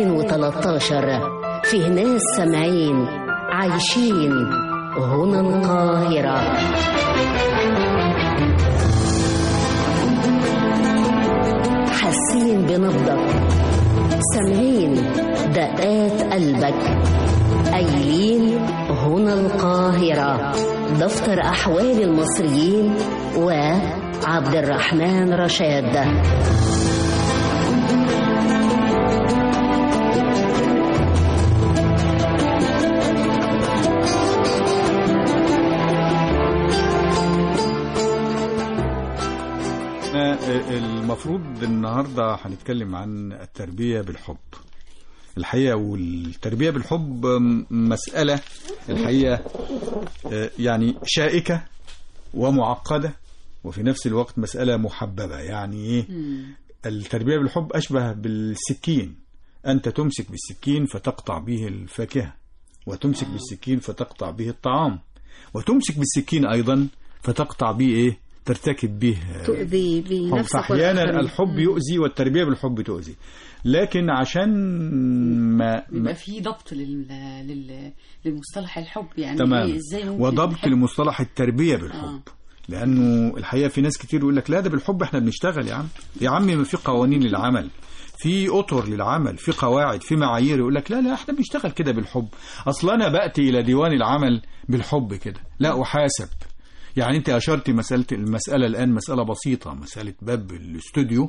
2013 فيه ناس سامعين عايشين هنا القاهرة. حاسين بنبضك، سامعين دقات قلبك، قايلين هنا القاهرة. دفتر أحوال المصريين وعبد الرحمن رشاد. المفروض النهاردة هنتكلم عن التربية بالحب الحقيقة. والتربية بالحب مسألة الحقيقة يعني شائكة ومعقدة وفي نفس الوقت مسألة محببة. يعني إيه؟ التربية بالحب أشبه بالسكين. أنت تمسك بالسكين فتقطع به الفاكهة، وتمسك بالسكين فتقطع به الطعام، وتمسك بالسكين أيضا فتقطع به إيه؟ ترتكب به تؤذي بنفسك. فأحيانا الحب يؤذي والتربية بالحب تؤذي. لكن عشان ما يبقى في ضبط للمصطلح الحب يعني تمام. ازاي ممكن وضبط لمصطلح التربية بالحب. لأنه الحقيقة في ناس كتير يقول لك لا ده بالحب احنا بنشتغل يا عمي ما في قوانين للعمل، في أطر للعمل، في قواعد، في معايير. يقول لك لا احنا بنشتغل كده بالحب. أصل أنا بأتي إلى ديوان العمل بالحب كده لا أحاسب. يعني أنت أشرت المسألة الآن مسألة بسيطة، مسألة باب الاستوديو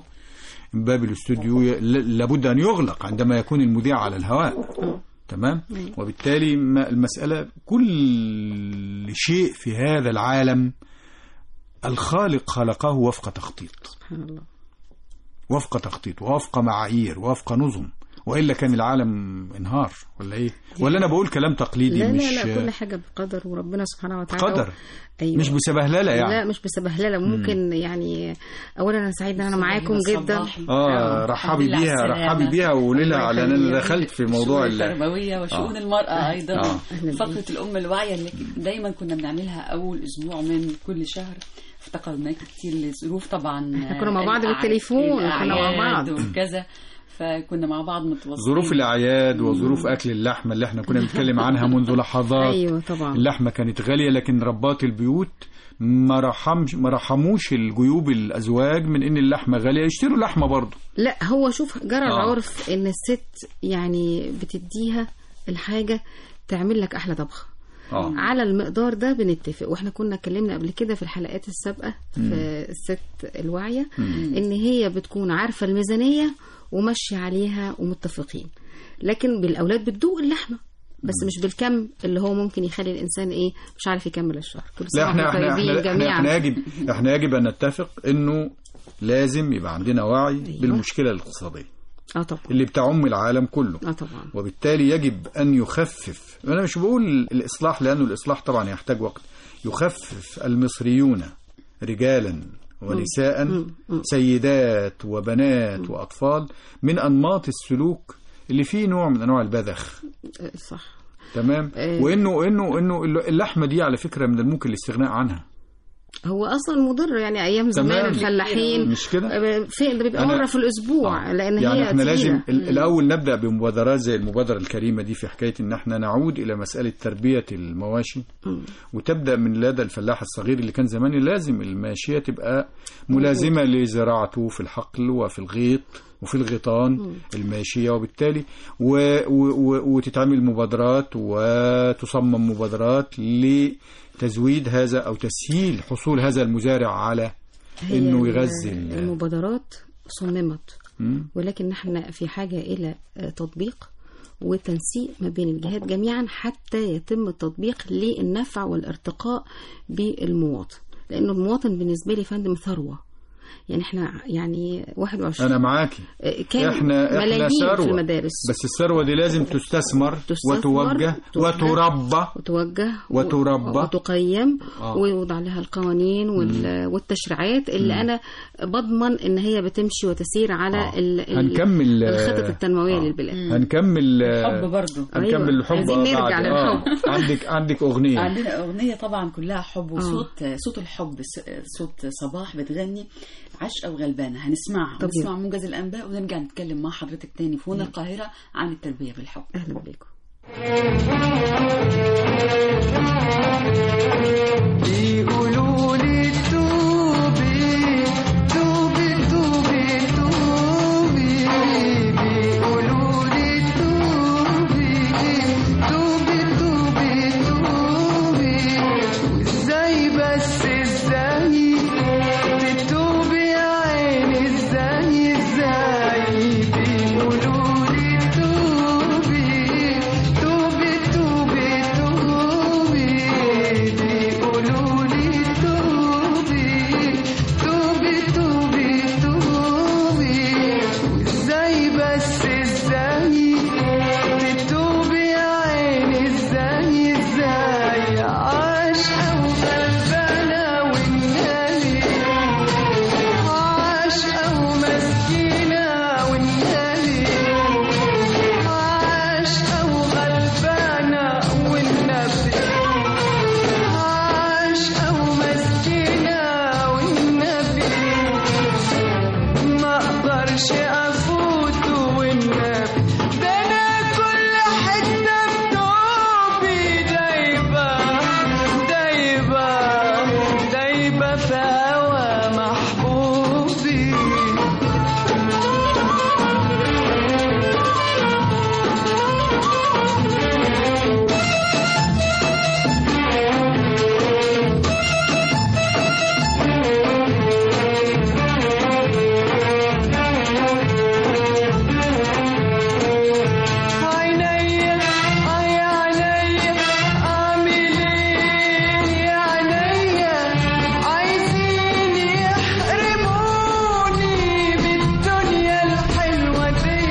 لابد أن يغلق عندما يكون المذيع على الهواء. تمام. وبالتالي المسألة كل شيء في هذا العالم الخالق خلقه وفق تخطيط، سبحان الله، وفق تخطيط ووفق معايير ووفق نظم، وإلا كان العالم انهار ولا إيه؟ ولا أنا بقول كلام تقليدي؟ لا كل حاجة بقدر وربنا سبحانه وتعالى قدر. أيوة. مش بسبهللة يعني. لا مش بسبهللة. ممكن يعني أولا أنا سعيد أن أنا معاكم جدا. رحبي بيها وقولي على أن أنا دخلت في موضوع التربوية وشؤون المرأة أيضا. فقرة الأم الواعية اللي دايما كنا بنعملها أول أسبوع من كل شهر. افتقدناك كتير لظروف طبعا. احنا كنا مع بعض بالتليفون، كنا مع بعض وكذا، فكنا مع بعض متواصلين. ظروف الأعياد وظروف أكل اللحمة اللي احنا كنا بنتكلم عنها منذ لحظات. أيوة طبعا. اللحمة كانت غالية لكن ربات البيوت ما رحموش الجيوب الأزواج من إن اللحمة غالية يشتروا لحمة برضو. لا هو شوف جرى العرف إن الست يعني بتديها الحاجة تعمل لك أحلى طبخة. على المقدار ده بنتفق. واحنا كنا اتكلمنا قبل كده في الحلقات السابقة في الست الواعية إن هي بتكون عارفة الميزانية ومشي عليها ومتفقين. لكن بالأولاد بتدوق اللحمة بس مش بالكم اللي هو ممكن يخلي الإنسان مش عارف يكمل الشهر. لا احنا يجب أن نتفق إنه لازم يبقى عندنا وعي بالمشكلة الاقتصادية طبعا. اللي بتعم العالم كله. طبعا. وبالتالي يجب أن يخفف. أنا مش بقول الإصلاح لأنه الإصلاح طبعا يحتاج وقت. يخفف المصريون رجالا ونساء سيدات وبنات وأطفال من أنماط السلوك اللي فيه نوع من أنواع البذخ. صح. تمام. وإنه اللحمة دي على فكرة من الممكن الاستغناء عنها. هو اصلا مضر يعني ايام زمان الفلاحين مش كده فين ده بيبقى مره في الاسبوع لان يعني هي احنا لازم الاول نبدا بمبادرات زي المبادره الكريمه دي في حكايه ان احنا نعود الى مساله تربيه المواشي وتبدا من لدى الفلاح الصغير اللي كان زمان لازم الماشيه تبقى ملازمه لزراعته في الحقل وفي الغيط وفي الغيطان الماشيه وبالتالي وتتعمل مبادرات وتصمم مبادرات تزويد هذا أو تسهيل حصول هذا المزارع على أنه يغذي. المبادرات صممت ولكن نحن في حاجة إلى تطبيق وتنسيق ما بين الجهات جميعا حتى يتم التطبيق للنفع والارتقاء بالمواطن. لأنه المواطن بالنسبة لي فندم ثروة. يعني احنا يعني 21 انا معاكي، احنا ثروة في المدارس، بس الثروة دي لازم تستثمر وتوجه وتربى وتقيم ويوضع لها القوانين والتشريعات اللي انا بضمن ان هي بتمشي وتسير على هنكمل الخطط التنموية للبلاد. هنكمل الحب برضه، هنكمل الحب. عايزين نرجع للحب. عندك أغنية؟ عندنا أغنية طبعا كلها حب وصوت الحب، صوت صباح بتغني عشقة وغلبانة. هنسمعها ونسمع موجز الأنباء ونرجع نتكلم مع حضرتك تاني في هنا القاهرة عن التربية بالحب. أهلا بكم. بيقولوا لي توبي توبي توبي توبي، بيقولوا لي توبي توبي توبي توبي، وازاي بس ازاي بتوبي يا عيني، ازاي بيقولوا لي توبي توبي توبي توبي، بيقولوا لي توبي توبي توبي توبي، وازاي بس ازاي بتوبي يا عيني، ازاي عاشقة وغلبانة والنبي، عاشقة ومسكينة والنبي، عاشقة وغلبانة والنبي، عاشقة ومسكينة والنبي، ما اقدرش افوت والنبي، ده انا كل حتة بتوبي دايبة دايبة دايبة في هوا محبوبي. عينيا يا عينيا اعمل ايه يا عينيا، عايزين يحرموني بالدنيا الحلوة دي،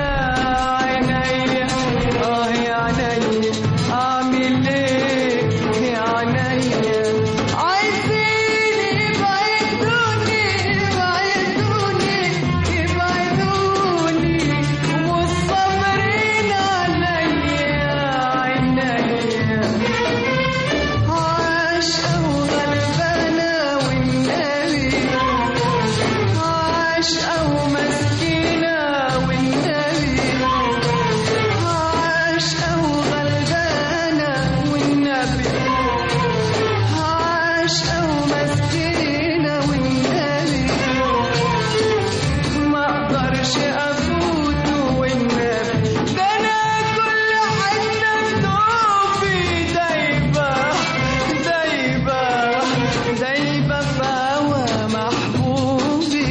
عينيا يا عينيا اعمل ايه يا عينيا، عايزين يبعدوني يبعدوني يبعدوني والصابرين عليا، عينيا عاشقة وغلبانة والنبي، عاشقة ومسكينة والنبي، عاشقة وغلبانة والنبي، عاشقة ومسكينة والنبي، ما اقدرش افوت والنبي، ده انا كل حتة بتوبي دايبة دايبة دايبة في هوا محبوبي.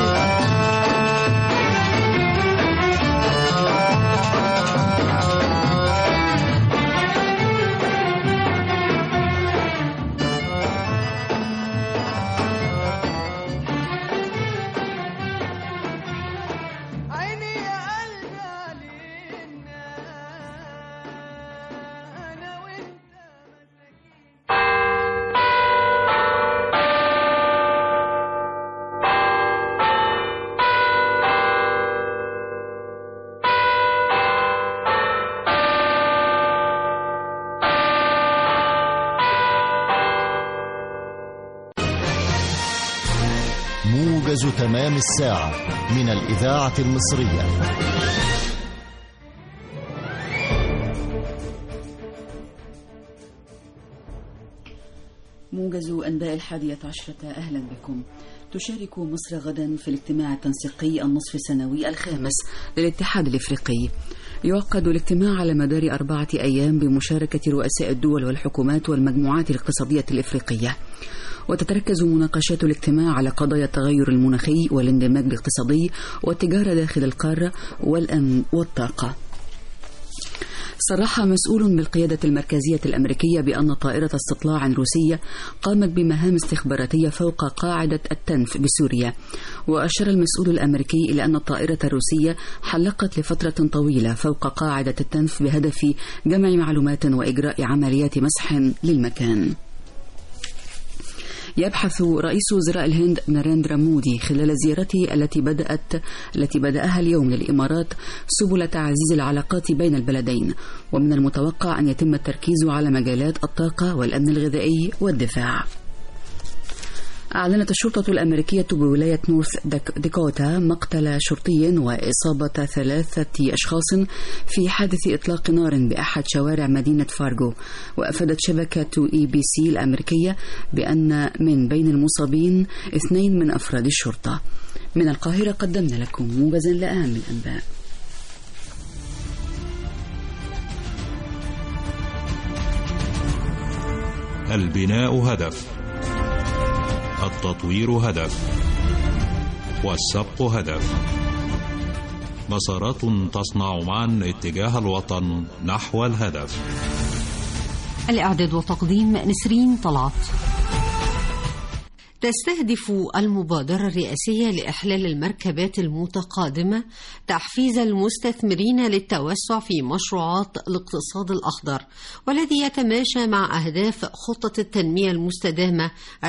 عيني يا قلبي علينا انا وانت مساكين. موجز تمام الساعة من الإذاعة المصرية. موجز أنباء 11. أهلا بكم. تشارك مصر غدا في الاجتماع التنسيقي النصف السنوي الخامس للاتحاد الإفريقي. يعقد الاجتماع على مدار 4 أيام بمشاركة رؤساء الدول والحكومات والمجموعات الاقتصادية الإفريقية، وتتركز مناقشات الاجتماع على قضايا التغير المناخي والاندماج الاقتصادي والتجارة داخل القارة والأمن والطاقة. صرح مسؤول بالقيادة المركزية الأمريكية بأن طائرة استطلاع روسية قامت بمهام استخباراتية فوق قاعدة التنف بسوريا. وأشار المسؤول الأمريكي إلى أن الطائرة الروسية حلقت لفترة طويلة فوق قاعدة التنف بهدف جمع معلومات وإجراء عمليات مسح للمكان. يبحث رئيس وزراء الهند ناريندرا مودي خلال زيارته التي بدأها اليوم للإمارات سبل تعزيز العلاقات بين البلدين، ومن المتوقع أن يتم التركيز على مجالات الطاقة والأمن الغذائي والدفاع. أعلنت الشرطة الأمريكية بولاية نورث داكوتا مقتل شرطي وإصابة 3 أشخاص في حادث إطلاق نار بأحد شوارع مدينة فارغو. وأفادت شبكة ABC الأمريكية بأن من بين المصابين 2 من أفراد الشرطة. من القاهرة قدمنا لكم موجزا لأهم الأنباء. البناء هدف، التطوير هدف، والسبق هدف، مسارات تصنع معا اتجاه الوطن نحو الهدف. الإعداد وتقديم نسرين طلعت. تستهدف المبادرة الرئاسية لإحلال المركبات المتقادمة تحفيز المستثمرين للتوسع في مشروعات الاقتصاد الأخضر، والذي يتماشى مع أهداف خطة التنمية المستدامة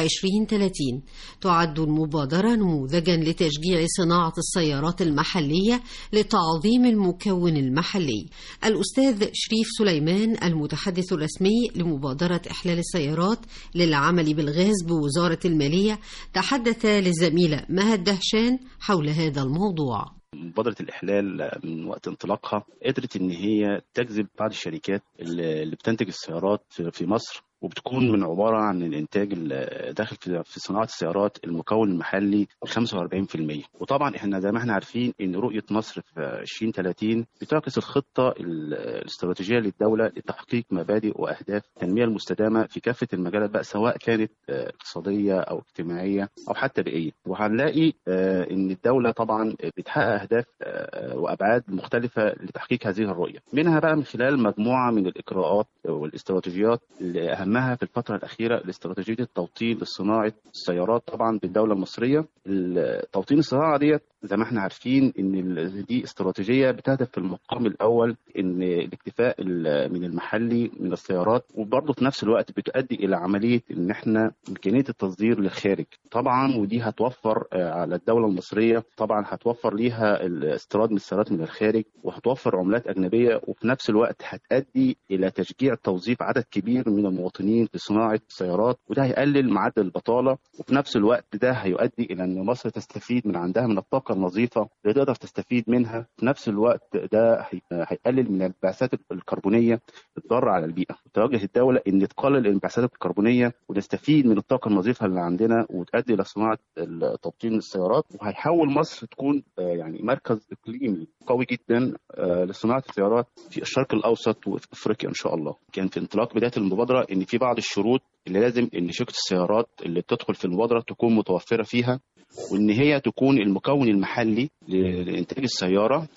2030. تعد المبادرة نموذجا لتشجيع صناعة السيارات المحلية لتعظيم المكون المحلي. الأستاذ شريف سليمان المتحدث الرسمي لمبادرة إحلال السيارات للعمل بالغاز بوزارة المالية تحدث للزميلة مهد دهشان حول هذا الموضوع. مبادرة الإحلال من وقت انطلاقها قدرت إن هي تجذب بعض الشركات اللي بتنتج السيارات في مصر، وبتكون من عبارة عن الإنتاج داخل في صناعة السيارات المكون المحلي 45%. وطبعا إحنا زي ما إحنا عارفين إن رؤية مصر في 2030 بتعكس الخطة الاستراتيجية للدولة لتحقيق مبادئ وأهداف التنمية المستدامة في كافة المجالات بقى، سواء كانت اقتصادية أو اجتماعية أو حتى بيئية. وهنلاقي إن الدولة طبعا بتحقق أهداف وأبعاد مختلفة لتحقيق هذه الرؤية، منها بقى من خلال مجموعة من الإجراءات والاستراتيجيات اللي أهمها في الفترة الأخيرة الاستراتيجية التوطين لصناعة السيارات طبعا بالدولة المصرية. التوطين الصناعة دي زي ما احنا عارفين ان دي استراتيجية بتهدف في المقام الأول ان الاكتفاء من المحلي من السيارات، وبرضه في نفس الوقت بتؤدي إلى عملية ان احنا إمكانية التصدير للخارج طبعا، ودي هتوفر على الدولة المصرية طبعا، هتوفر ليها الاستيراد من السيارات من الخارج، وهتوفر عملات أجنبية، وفي نفس الوقت هتؤدي إلى تشجيع توظيف عدد كبير من المواطنين في صناعة السيارات، وده هيقلل معدل البطالة، وفي نفس الوقت ده هيؤدي إلى أن مصر تستفيد من عندها من الطاقة النظيفة اللي تقدر تستفيد منها. في نفس الوقت ده هيقلل من الانبعاثات الكربونية الضارة على البيئة. توجه الدولة أن تقلل الانبعاثات الكربونية ونستفيد من الطاقة النظيفة اللي عندنا، وتؤدي إلى صناعة توطين السيارات، وهيحول مصر تكون يعني مركز إقليمي قوي جدا لصناعة السيارات في الشرق الأوسط وفي أفريقيا إن شاء الله. كان في انطلاق بداية المبادرة إن في بعض الشروط اللي لازم إن شركة السيارات اللي بتدخل في المبادرة تكون متوفرة فيها، وإن هي تكون المكون المحلي لإنتاج السيارة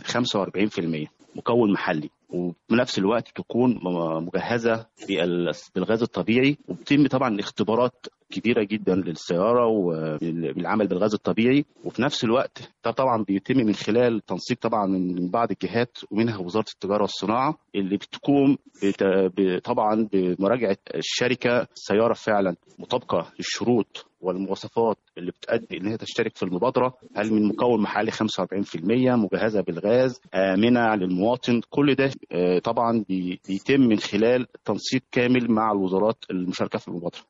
45% مكون محلي، وبنفس الوقت تكون مجهزة بالغاز الطبيعي، وبتم طبعا اختبارات كبيرة جدا للسيارة وبالعمل بالغاز الطبيعي. وفي نفس الوقت ده طبعا بيتم من خلال تنسيق طبعا من بعض الجهات، ومنها وزارة التجارة والصناعة اللي بتقوم طبعا بمراجعة الشركة السيارة فعلا مطابقة للشروط والمواصفات اللي بتؤدي ان هي تشترك في المبادرة، هل من مكون محلي 45% مجهزة بالغاز آمنة للمواطن. كل ده طبعا بيتم من خلال تنسيق كامل مع الوزارات المشاركة في المبادرة.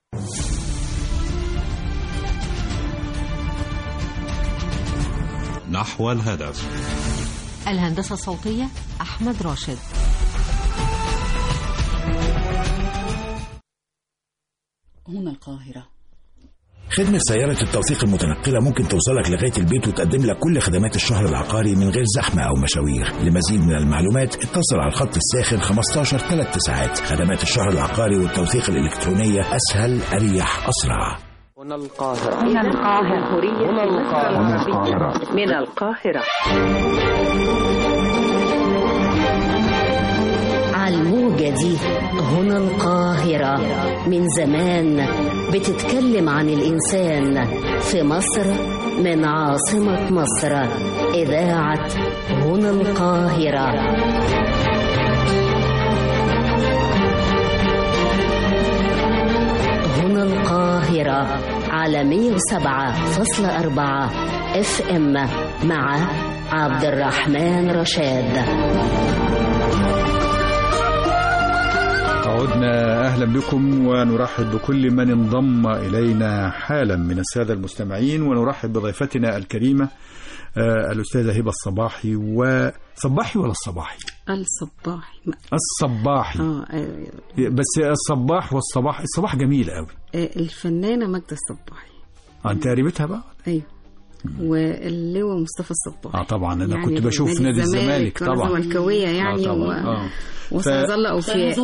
نحو الهدف. الهندسة الصوتية أحمد راشد. هنا القاهرة. خدمة سيارة التوثيق المتنقلة ممكن توصلك لغاية البيت وتقدم لك كل خدمات الشهر العقاري من غير زحمة أو مشاوير. لمزيد من المعلومات اتصل على الخط الساخن 15 3 ساعات. خدمات الشهر العقاري والتوثيق الإلكترونية أسهل أريح أسرع. هنا القاهرة. هنا القاهرة. هنا القاهرة. من القاهرة. على موجة هنا القاهرة، من زمان بتتكلم عن الإنسان في مصر، من عاصمة مصر إذاعة هنا القاهرة. هنا القاهرة على 107.4 FM مع عبد الرحمن رشاد. عدنا أهلا بكم ونرحب بكل من انضم إلينا حالا من السادة المستمعين، ونرحب بضيفتنا الكريمة الأستاذة هبة الصباحي. وصباحي ولا الصباحي؟ الصباحي. بس الصباح والصباح، الصباح جميل قوي. الفنانة ماجدة الصباحي. أنت قريبتها بقى؟ أيوه. واللواء مصطفى الصباحي. طبعا أنا يعني كنت بشوف نادي الزمالك طبعا. والكوية يعني. وسنظل أوفياء.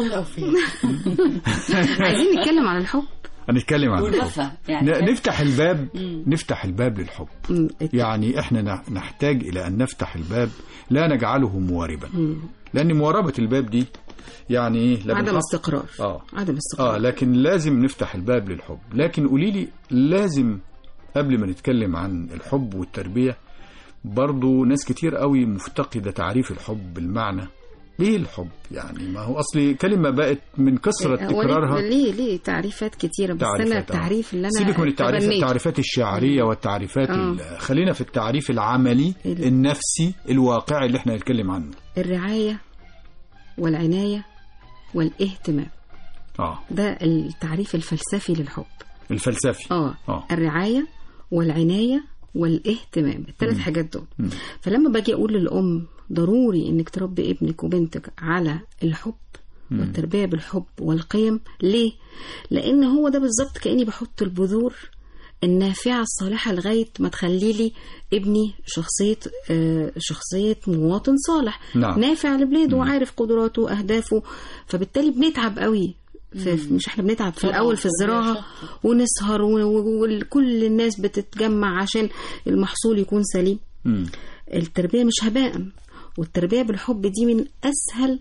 عايزين نتكلم عن الحب. هنتكلم عن الحب. يعني نفتح الباب للحب. يعني احنا نحتاج إلى أن نفتح الباب، لا نجعله مواربا، لأن مواربة الباب دي يعني ايه؟ عدم استقرار. عدم استقرار. لكن لازم نفتح الباب للحب. لكن قولي لي، لازم قبل ما نتكلم عن الحب والتربية، برضو ناس كتير قوي مفتقدة تعريف الحب بالمعنى. ليه الحب؟ يعني ما هو أصلي كلمة بقت من كثرة تكرارها. ليه تعريفات كتيرة، بس أنا التعريف اللي أنا سيبك من التعريفات الشعرية والتعريفات خلينا في التعريف العملي النفسي الواقعي اللي احنا نتكلم عنه. الرعاية والعناية والاهتمام. ده التعريف الفلسفي للحب. الفلسفي. الرعاية والعناية والاهتمام، الثلاث حاجات دول. فلما باجي أقول للأم ضروري إنك تربي ابنك وبنتك على الحب والتربية بالحب والقيم. ليه؟ لأن هو ده بالظبط كأني بحط البذور النافعة الصالحة لغاية ما تخلي لي ابني شخصية مواطن صالح. نافع لبلاده وعارف قدراته وأهدافه. فبالتالي بنتعب قوي. مش احنا بنتعب في الأول في الزراعة ونسهر وكل الناس بتتجمع عشان المحصول يكون سليم. التربية مش هباء، والتربية بالحب دي من أسهل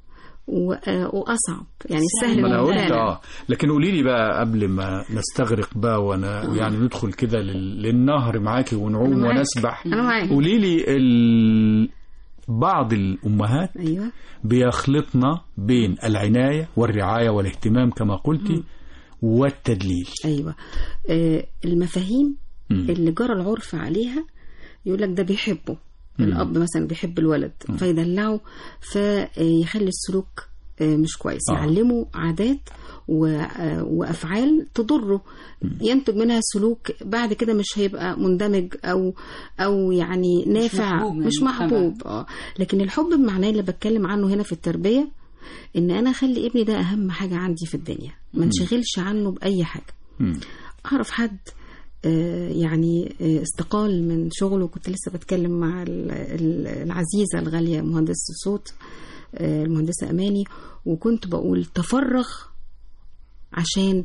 وأصعب. يعني السهل الممتنع. لكن قولي لي بقى قبل ما نستغرق بقى يعني ندخل كده للنهر معاكي ونعوم ونسبح. قولي لي بعض الأمهات بيخلطنا بين العناية والرعاية والاهتمام كما قلتي والتدليل. أيوة. المفاهيم اللي جرى العرف عليها يقول لك ده بيحبه. الأب مثلا بيحب الولد فيدلعه فيخلي السلوك مش كويس. يعلمه عادات وأفعال تضره، ينتج منها سلوك بعد كده مش هيبقى مندمج أو يعني نافع، مش محبوب. لكن الحب بمعناه اللي بتكلم عنه هنا في التربية، إن أنا أخلي ابني ده أهم حاجة عندي في الدنيا، ما نشغلش عنه بأي حاجة. أعرف حد يعني استقال من شغله، كنت لسه بتكلم مع العزيزة الغالية مهندسة صوت المهندسة أماني، وكنت بقول تفرغ عشان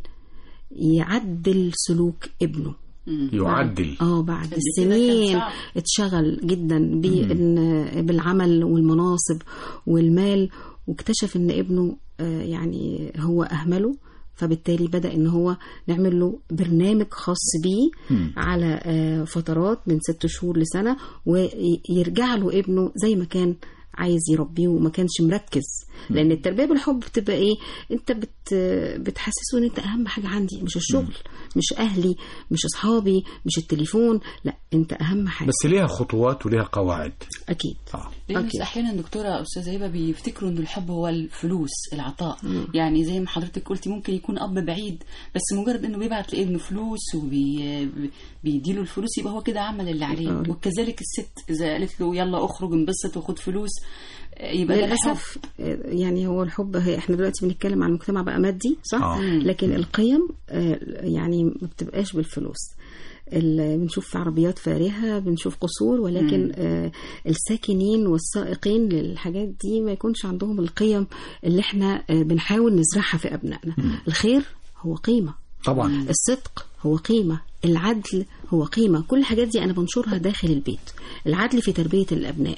يعدل سلوك ابنه. يعدل بعد السنين اتشغل جدا بالعمل والمناصب والمال، واكتشف ان ابنه يعني هو أهمله. فبالتالي بدأ ان هو نعمل له برنامج خاص بيه على فترات من 6 شهور لسنة، ويرجع له ابنه زي ما كان عايز يربيه وما كانش مركز. لأن التربية بالحب بتبقى ايه؟ انت بتحسسه ان انت اهم حاجة عندي، مش الشغل، مش اهلي، مش اصحابي، مش التليفون، لا انت اهم حاجة. بس ليها خطوات وليها قواعد. اكيد. لأن احيانا دكتورة أستاذة هبة بيفتكروا ان الحب هو الفلوس، العطاء. يعني زي ما حضرتك قلتي ممكن يكون اب بعيد، بس مجرد انه بيبعت لابنه فلوس وبيديله الفلوس يبقى هو كده عمل اللي عليه. وكذلك الست اذا قالت له يلا اخرج انبسط وخد فلوس يبقى للأسف. يعني هو الحب، احنا دلوقتي بنتكلم عن مجتمع بقى مادي صح؟ لكن القيم يعني ما بتبقاش بالفلوس. بنشوف في عربيات فارهة، بنشوف قصور، ولكن الساكنين والسائقين للحاجات دي ما يكونش عندهم القيم اللي احنا بنحاول نزرعها في أبنائنا. الخير هو قيمة طبعا، الصدق هو قيمة، العدل هو قيمة. كل الحاجات دي أنا بنشرها داخل البيت. العدل في تربية الأبناء،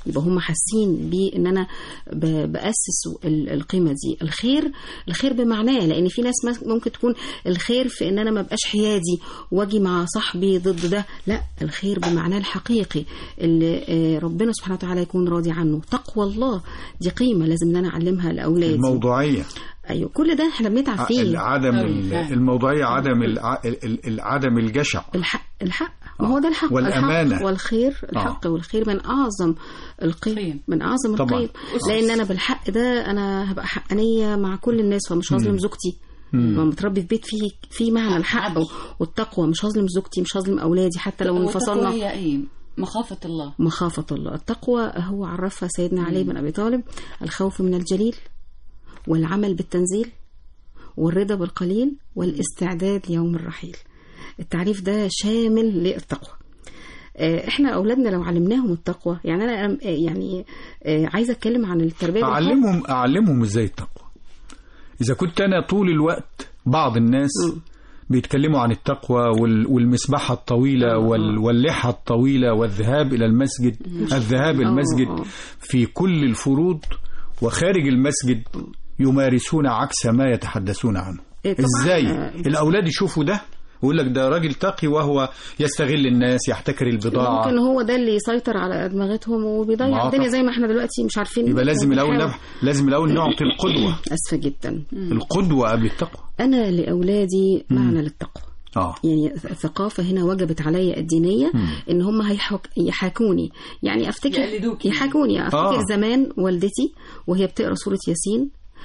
يبقى هم حاسين بان انا باسس القيمه دي. الخير بمعناه، لان في ناس ممكن تكون الخير في ان انا ما بقاش حيادي واجي مع صاحبي ضد ده، لا، الخير بمعناه الحقيقي اللي ربنا سبحانه وتعالى يكون راضي عنه. تقوى الله دي قيمه لازم ان انا اعلمها لاولادي. الموضوعيه، ايوه، كل ده احنا بنتعب فيه. الموضوعيه، عدم الجشع، الحق ما هو ده الحق والأمانة. الحق والخير. الحق والخير من أعظم القيم، من أعظم القيم، لأن أنا بالحق ده أنا هبقى حقانية مع كل الناس، فمش هظلم زوجتي. ما متربي في بيت فيه معنى الحق والتقوى، مش هظلم زوجتي، مش هظلم أولادي حتى لو انفصلنا. هي إيه؟ مخافة الله. مخافة الله. التقوى هو عرفها سيدنا علي بن أبي طالب: الخوف من الجليل، والعمل بالتنزيل، والرضا بالقليل، والاستعداد ليوم الرحيل. التعريف ده شامل للتقوى. احنا اولادنا لو علمناهم التقوى، يعني انا يعني عايزه اتكلم عن التربيه. اعلمهم ازاي التقوى. اذا كنت انا طول الوقت، بعض الناس بيتكلموا عن التقوى والمسبحه الطويله واللحى الطويله والذهاب الى المسجد، الذهاب المسجد في كل الفروض، وخارج المسجد يمارسون عكس ما يتحدثون عنه. ازاي الاولاد يشوفوا ده ويقول لك ده راجل تقي وهو يستغل الناس، يحتكر البضاعه؟ ممكن هو ده اللي يسيطر على دماغتهم وبيضيع الدنيا زي ما احنا دلوقتي مش عارفين. يبقى لازم الاول نعطي القدوه. اسفه جدا. القدوه قبل التقوى. انا لاولادي معنى للتقوى. يعني الثقافة هنا وجبت علي الدينية ان هم يحاكوني، يعني افتكر يحاكوني. افتكر زمان والدتي وهي بتقرأ سورة ياسين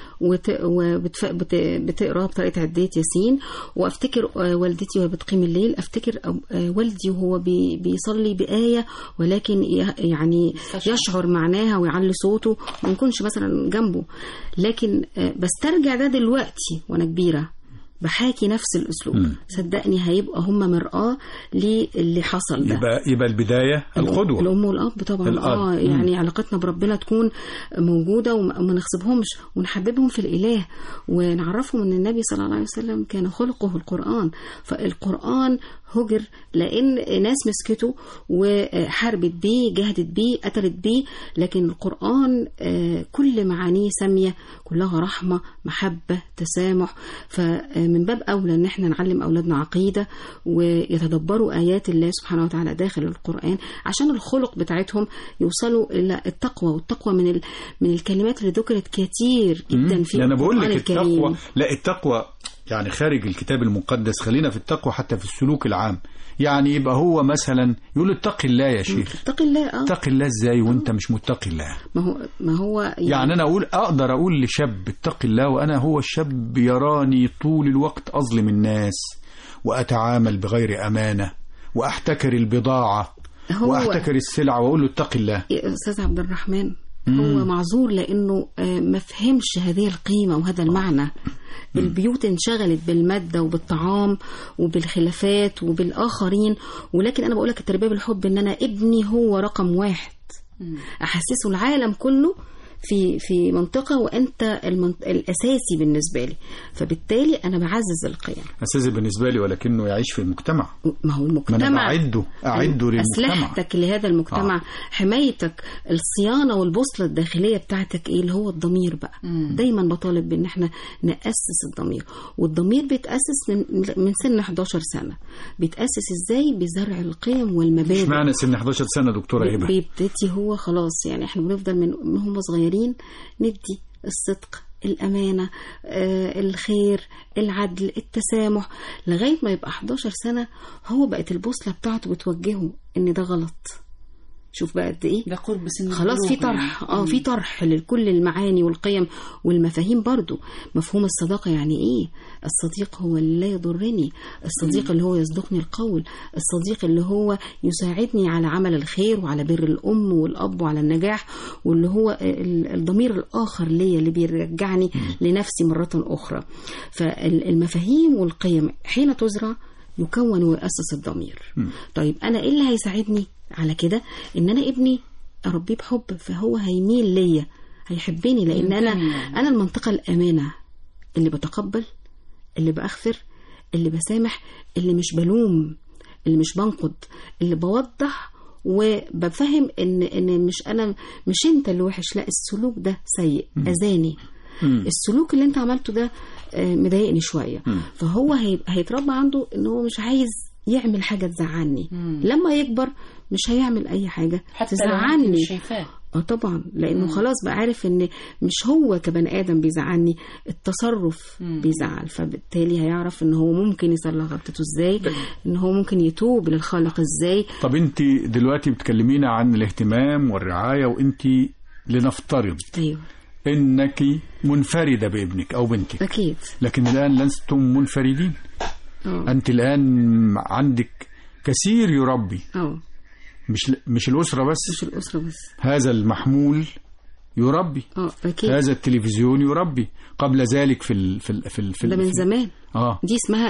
وبتقرأ بطريقة عدية ياسين، وافتكر والدتي وهي بتقيم الليل، افتكر والدي وهو بيصلي بآية ولكن يعني يشعر معناها ويعلي صوته ما نكونش مثلا جنبه، لكن بسترجع ده دلوقتي وانا كبيرة بحاكي نفس الأسلوب. صدقني هيبقى هم مرآة للي حصل ده. يبقى البداية القدوة، الأم والأب طبعا. يعني علاقتنا بربنا تكون موجودة وما نغصبهمش، ونحببهم في الإله، ونعرفهم أن النبي صلى الله عليه وسلم كان خلقه القرآن. فالقرآن هجر لأن ناس مسكته وحاربت بيه، جهدت بيه، قتلت بيه، لكن القرآن كل معانيه سامية، كلها رحمة، محبة، تسامح. فمن باب أولى أن احنا نعلم أولادنا عقيدة ويتدبروا آيات الله سبحانه وتعالى داخل القرآن، عشان الخلق بتاعتهم يوصلوا إلى التقوى. والتقوى من الكلمات اللي ذكرت كتير جدا في القرآن الكريم. لا، التقوى يعني خارج الكتاب المقدس، خلينا في التقوى حتى في السلوك العام. يعني يبقى هو مثلا يقول اتقي الله يا شيخ. اتقي الله. اتقي الله ازاي وانت مش متقي الله؟ ما هو يعني انا اقدر اقول لشاب اتقي الله وانا هو الشاب يراني طول الوقت اظلم الناس واتعامل بغير امانة واحتكر البضاعة واحتكر السلع، واقول له اتقي الله. يا استاذ عبد الرحمن، هو معذور لانه ما فهمش هذه القيمة وهذا المعنى. البيوت انشغلت بالمادة وبالطعام وبالخلافات وبالآخرين، ولكن أنا بقولك التربية بالحب إن أنا ابني هو رقم واحد، أحسسه العالم كله في منطقة وأنت الأساسي بالنسبة لي، فبالتالي أنا بعزز القيم. أساسي بالنسبة لي ولكنه يعيش في المجتمع. ما هو المجتمع، ما أنا أعده للمجتمع، أسلحتك لهذا المجتمع. حمايتك، الصيانة والبوصلة الداخلية بتاعتك إيه اللي هو الضمير بقى. دايما بطالب بأن احنا نأسس الضمير، والضمير بيتأسس من سن 11 سنة. بيتأسس إزاي؟ بزرع القيم والمبادئ. مش معنى سن 11 سنة دكتورة هبة؟ بيبتدي هو خلاص، يعني احنا بنفضل من هم صغيرين ندي الصدق، الأمانة، الخير، العدل، التسامح، لغاية ما يبقى 11 سنة هو بقت البوصلة بتاعته بتوجهه ان ده غلط. شوف بقى قد ايه ده قرب سن خلاص في طرح. في طرح لكل المعاني والقيم والمفاهيم. برضو مفهوم الصداقة يعني ايه؟ الصديق هو اللي لا يضرني، الصديق اللي هو يصدقني القول، الصديق اللي هو يساعدني على عمل الخير وعلى بر الأم والأب وعلى النجاح، واللي هو الضمير الآخر ليا اللي بيرجعني لنفسي مرة أخرى. فالمفاهيم والقيم حين تزرع يكون ويأسس الضمير. طيب أنا إيه اللي هيساعدني على كده؟ ان انا ابني اربيه بحب، فهو هيميل ليا، هيحبني، لان انا المنطقة الامانة اللي بتقبل، اللي باغفر، اللي بسامح، اللي مش بلوم، اللي مش بنقد، اللي بوضح وبفهم ان مش انت اللي وحش، لا السلوك ده سيء اذاني، السلوك اللي انت عملته ده مضايقني شويه. فهو هيتربى عنده ان هو مش عايز يعمل حاجه تزعلني. لما يكبر مش هيعمل اي حاجه تزعلني. مش شايفاه. طبعا، لانه خلاص بقى عارف ان مش هو كبني ادم بيزعلني، التصرف بيزعل. فبالتالي هيعرف ان هو ممكن يصلح غلطته ازاي، ان هو ممكن يتوب للخالق ازاي. طب انت دلوقتي بتكلمينا عن الاهتمام والرعايه، وانت لنفترض ايوه انك منفرده بابنك او بنتك. اكيد. لكن الان لستم منفردين. انت الان عندك كثير يربي. مش الأسرة بس. مش الأسرة بس. هذا المحمول يربي. أكيد. هذا التلفزيون يربي. قبل ذلك في ده من زمان. دي اسمها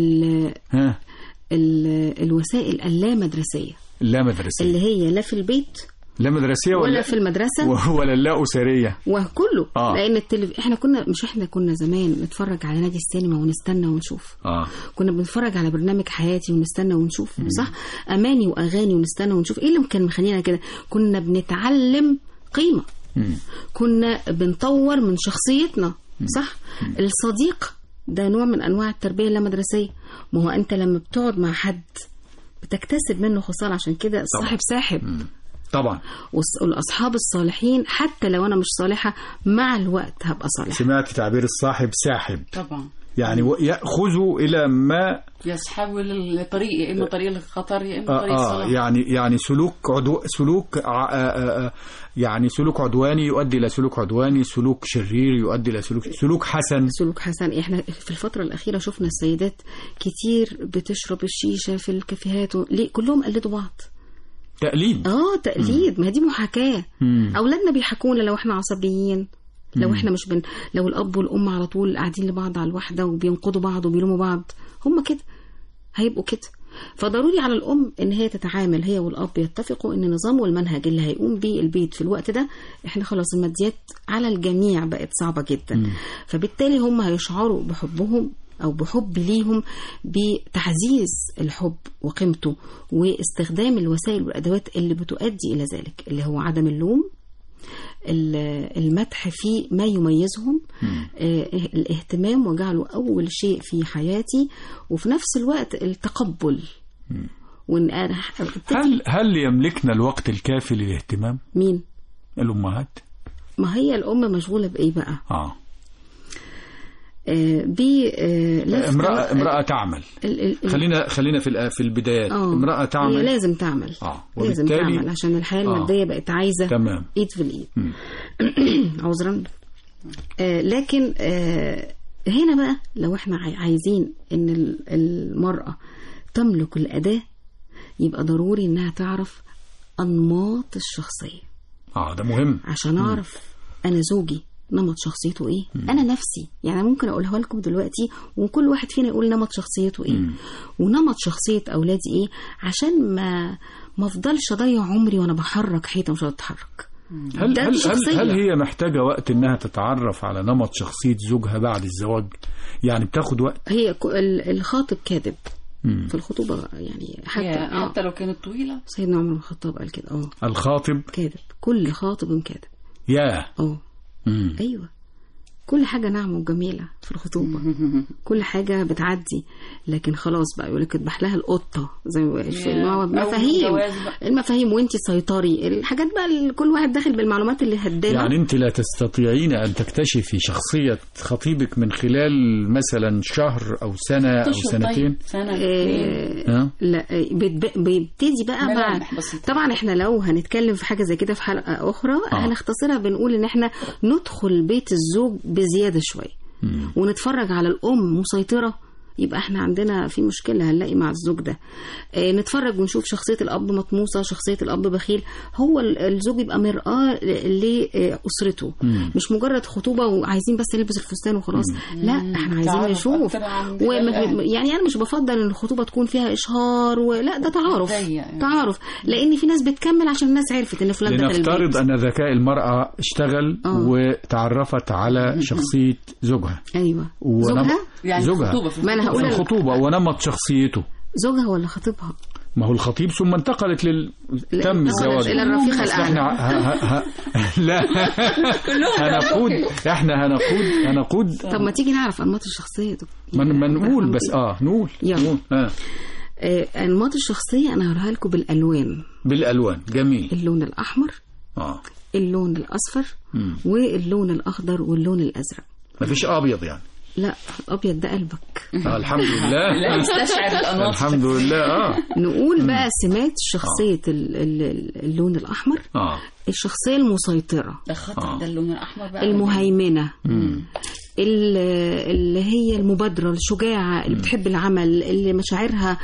الوسائل اللامدرسية. اللامدرسية اللي هي لا في البيت لا مدرسية ولا في المدرسة ولا لا أسرية وكله. لأن احنا كنا زمان نتفرج على نادي السينما ونستنى ونشوف. كنا بنتفرج على برنامج حياتي ونستنى ونشوف. صح. أماني وأغاني ونستنى ونشوف. إيه اللي كان مخلينا كده؟ كنا بنتعلم قيمة. كنا بنطور من شخصيتنا. صح. الصديق ده نوع من أنواع التربية اللامدرسية. ما هو أنت لما بتقعد مع حد بتكتسب منه خصال. عشان كده الصاحب ساحب. طبعا. والأصحاب الصالحين حتى لو أنا مش صالحة مع الوقت هبقى صالحة. سمعت تعبير الصاحب ساحب. طبعا. يعني يأخذوا إلى ما يسحبوا للطريق، يا إما طريق الخطر يا إما طريق الصلاح. يعني يعني سلوك عدواني يؤدي إلى سلوك عدواني، سلوك شرير يؤدي إلى سلوك حسن. سلوك حسن. إحنا في الفترة الأخيرة شفنا السيدات كتير بتشرب الشيشة في الكافيهات. ليه؟ كلهم قلدوا بعض. تقليد. تقليد. ما هي دي محاكاة. أولادنا بيحكونا لو إحنا عصبيين، لو إحنا مش لو الأب والأم على طول قاعدين لبعض على الوحدة وبينقضوا بعض وبيلوموا بعض، هم كده هيبقوا كده. فضروري على الأم إن هي تتعامل، هي والأب يتفقوا إن النظام والمنهج اللي هيقوم بيه البيت في الوقت ده، إحنا خلاص الماديات على الجميع بقت صعبة جدا. فبالتالي هم هيشعروا بحبهم أو بحب ليهم بتعزيز الحب وقيمته واستخدام الوسائل والأدوات اللي بتؤدي إلى ذلك، اللي هو عدم اللوم، المدح في ما يميزهم، الاهتمام وجعله أول شيء في حياتي، وفي نفس الوقت التقبل. هل يملكنا الوقت الكافي للاهتمام؟ مين؟ الأمهات. ما هي الأم مشغولة بإيه بقى؟ امرأة تعمل. خلينا في البدايات. امرأة تعمل. هي لازم تعمل. لازم تعمل عشان الحياة المادية بقت عايزة. تمام. ايد في الايد. عذرا. لكن هنا بقى لو احنا عايزين ان المرأة تملك الأداة، يبقى ضروري انها تعرف أنماط الشخصية. ده مهم. عشان اعرف انا زوجي نمط شخصيته ايه. انا نفسي يعني ممكن اقولها لكم دلوقتي، وكل واحد فينا يقول نمط شخصيته ايه ونمط شخصية اولادي ايه، عشان ما افضلش اضيع عمري وانا بحرك حيطه مش هتتحرك. هل هي محتاجة وقت انها تتعرف على نمط شخصية زوجها بعد الزواج؟ يعني بتاخد وقت. هي الخاطب كاذب في الخطوبة يعني حتى لو كانت طويلة. سيدنا عمر بن الخطاب قال كده. الخاطب كاذب. كل خاطب كاذب. أيوة. كل حاجة ناعمة وجميلة في الخطوبة. كل حاجة بتعدي، لكن خلاص بقى يقولك اذبح لها القطة زي المفاهيم وانتي سيطري الحاجات بقى. كل واحد داخل بالمعلومات اللي هداها. يعني انت لا تستطيعين ان تكتشفي شخصية خطيبك من خلال مثلا شهر او سنة او سنتين. لا بيبتدي بقى مع طبعا احنا لو هنتكلم في حاجة زي كده في حلقة اخرى هنختصرها، بنقول ان احنا ندخل بيت الزوج بزيادة شوي ونتفرج على الأم مسيطرة، يبقى احنا عندنا في مشكلة هنلاقي مع الزوج ده. نتفرج ونشوف شخصية الأب مطموسة، شخصية الأب بخيل. هو الزوج يبقى مرآة لأسرته، مش مجرد خطوبة وعايزين بس نلبس الفستان وخلاص. لا احنا عايزين نشوف. يعني أنا مش بفضل ان الخطوبة تكون فيها إشهار لا ده تعارف، لأن في ناس بتكمل عشان الناس عرفت ان فلان دخل البيت. لنفترض أن ذكاء المرأة اشتغل وتعرفت على شخصية زوجها. أيوة. زوجها يعني ما أنا هقول الخطوبة ونمط شخصيته. زوجها ولا خطيبها؟ ما هو الخطيب ثم انتقلت تم الزواج الى الرفيق الاعلى. لا هنقود. طب ما تيجي نعرف انماط الشخصيه دول. ما نقول بس نقول يلا. انماط الشخصيه انا هوريها لكم بالالوان. جميل. اللون الاحمر، اللون الاصفر، واللون الاخضر واللون الازرق. مفيش ابيض يعني؟ لا، الابيض ده قلبك. الحمد لله. لا يستشعر الانوار. الحمد لله. نقول بقى سمات شخصيه اللون الاحمر. الشخصيه المسيطره، ده خطر. ده اللون الاحمر بقى. المهيمنه، اللي هي المبادره، الشجاعه، اللي بتحب العمل، اللي مشاعرها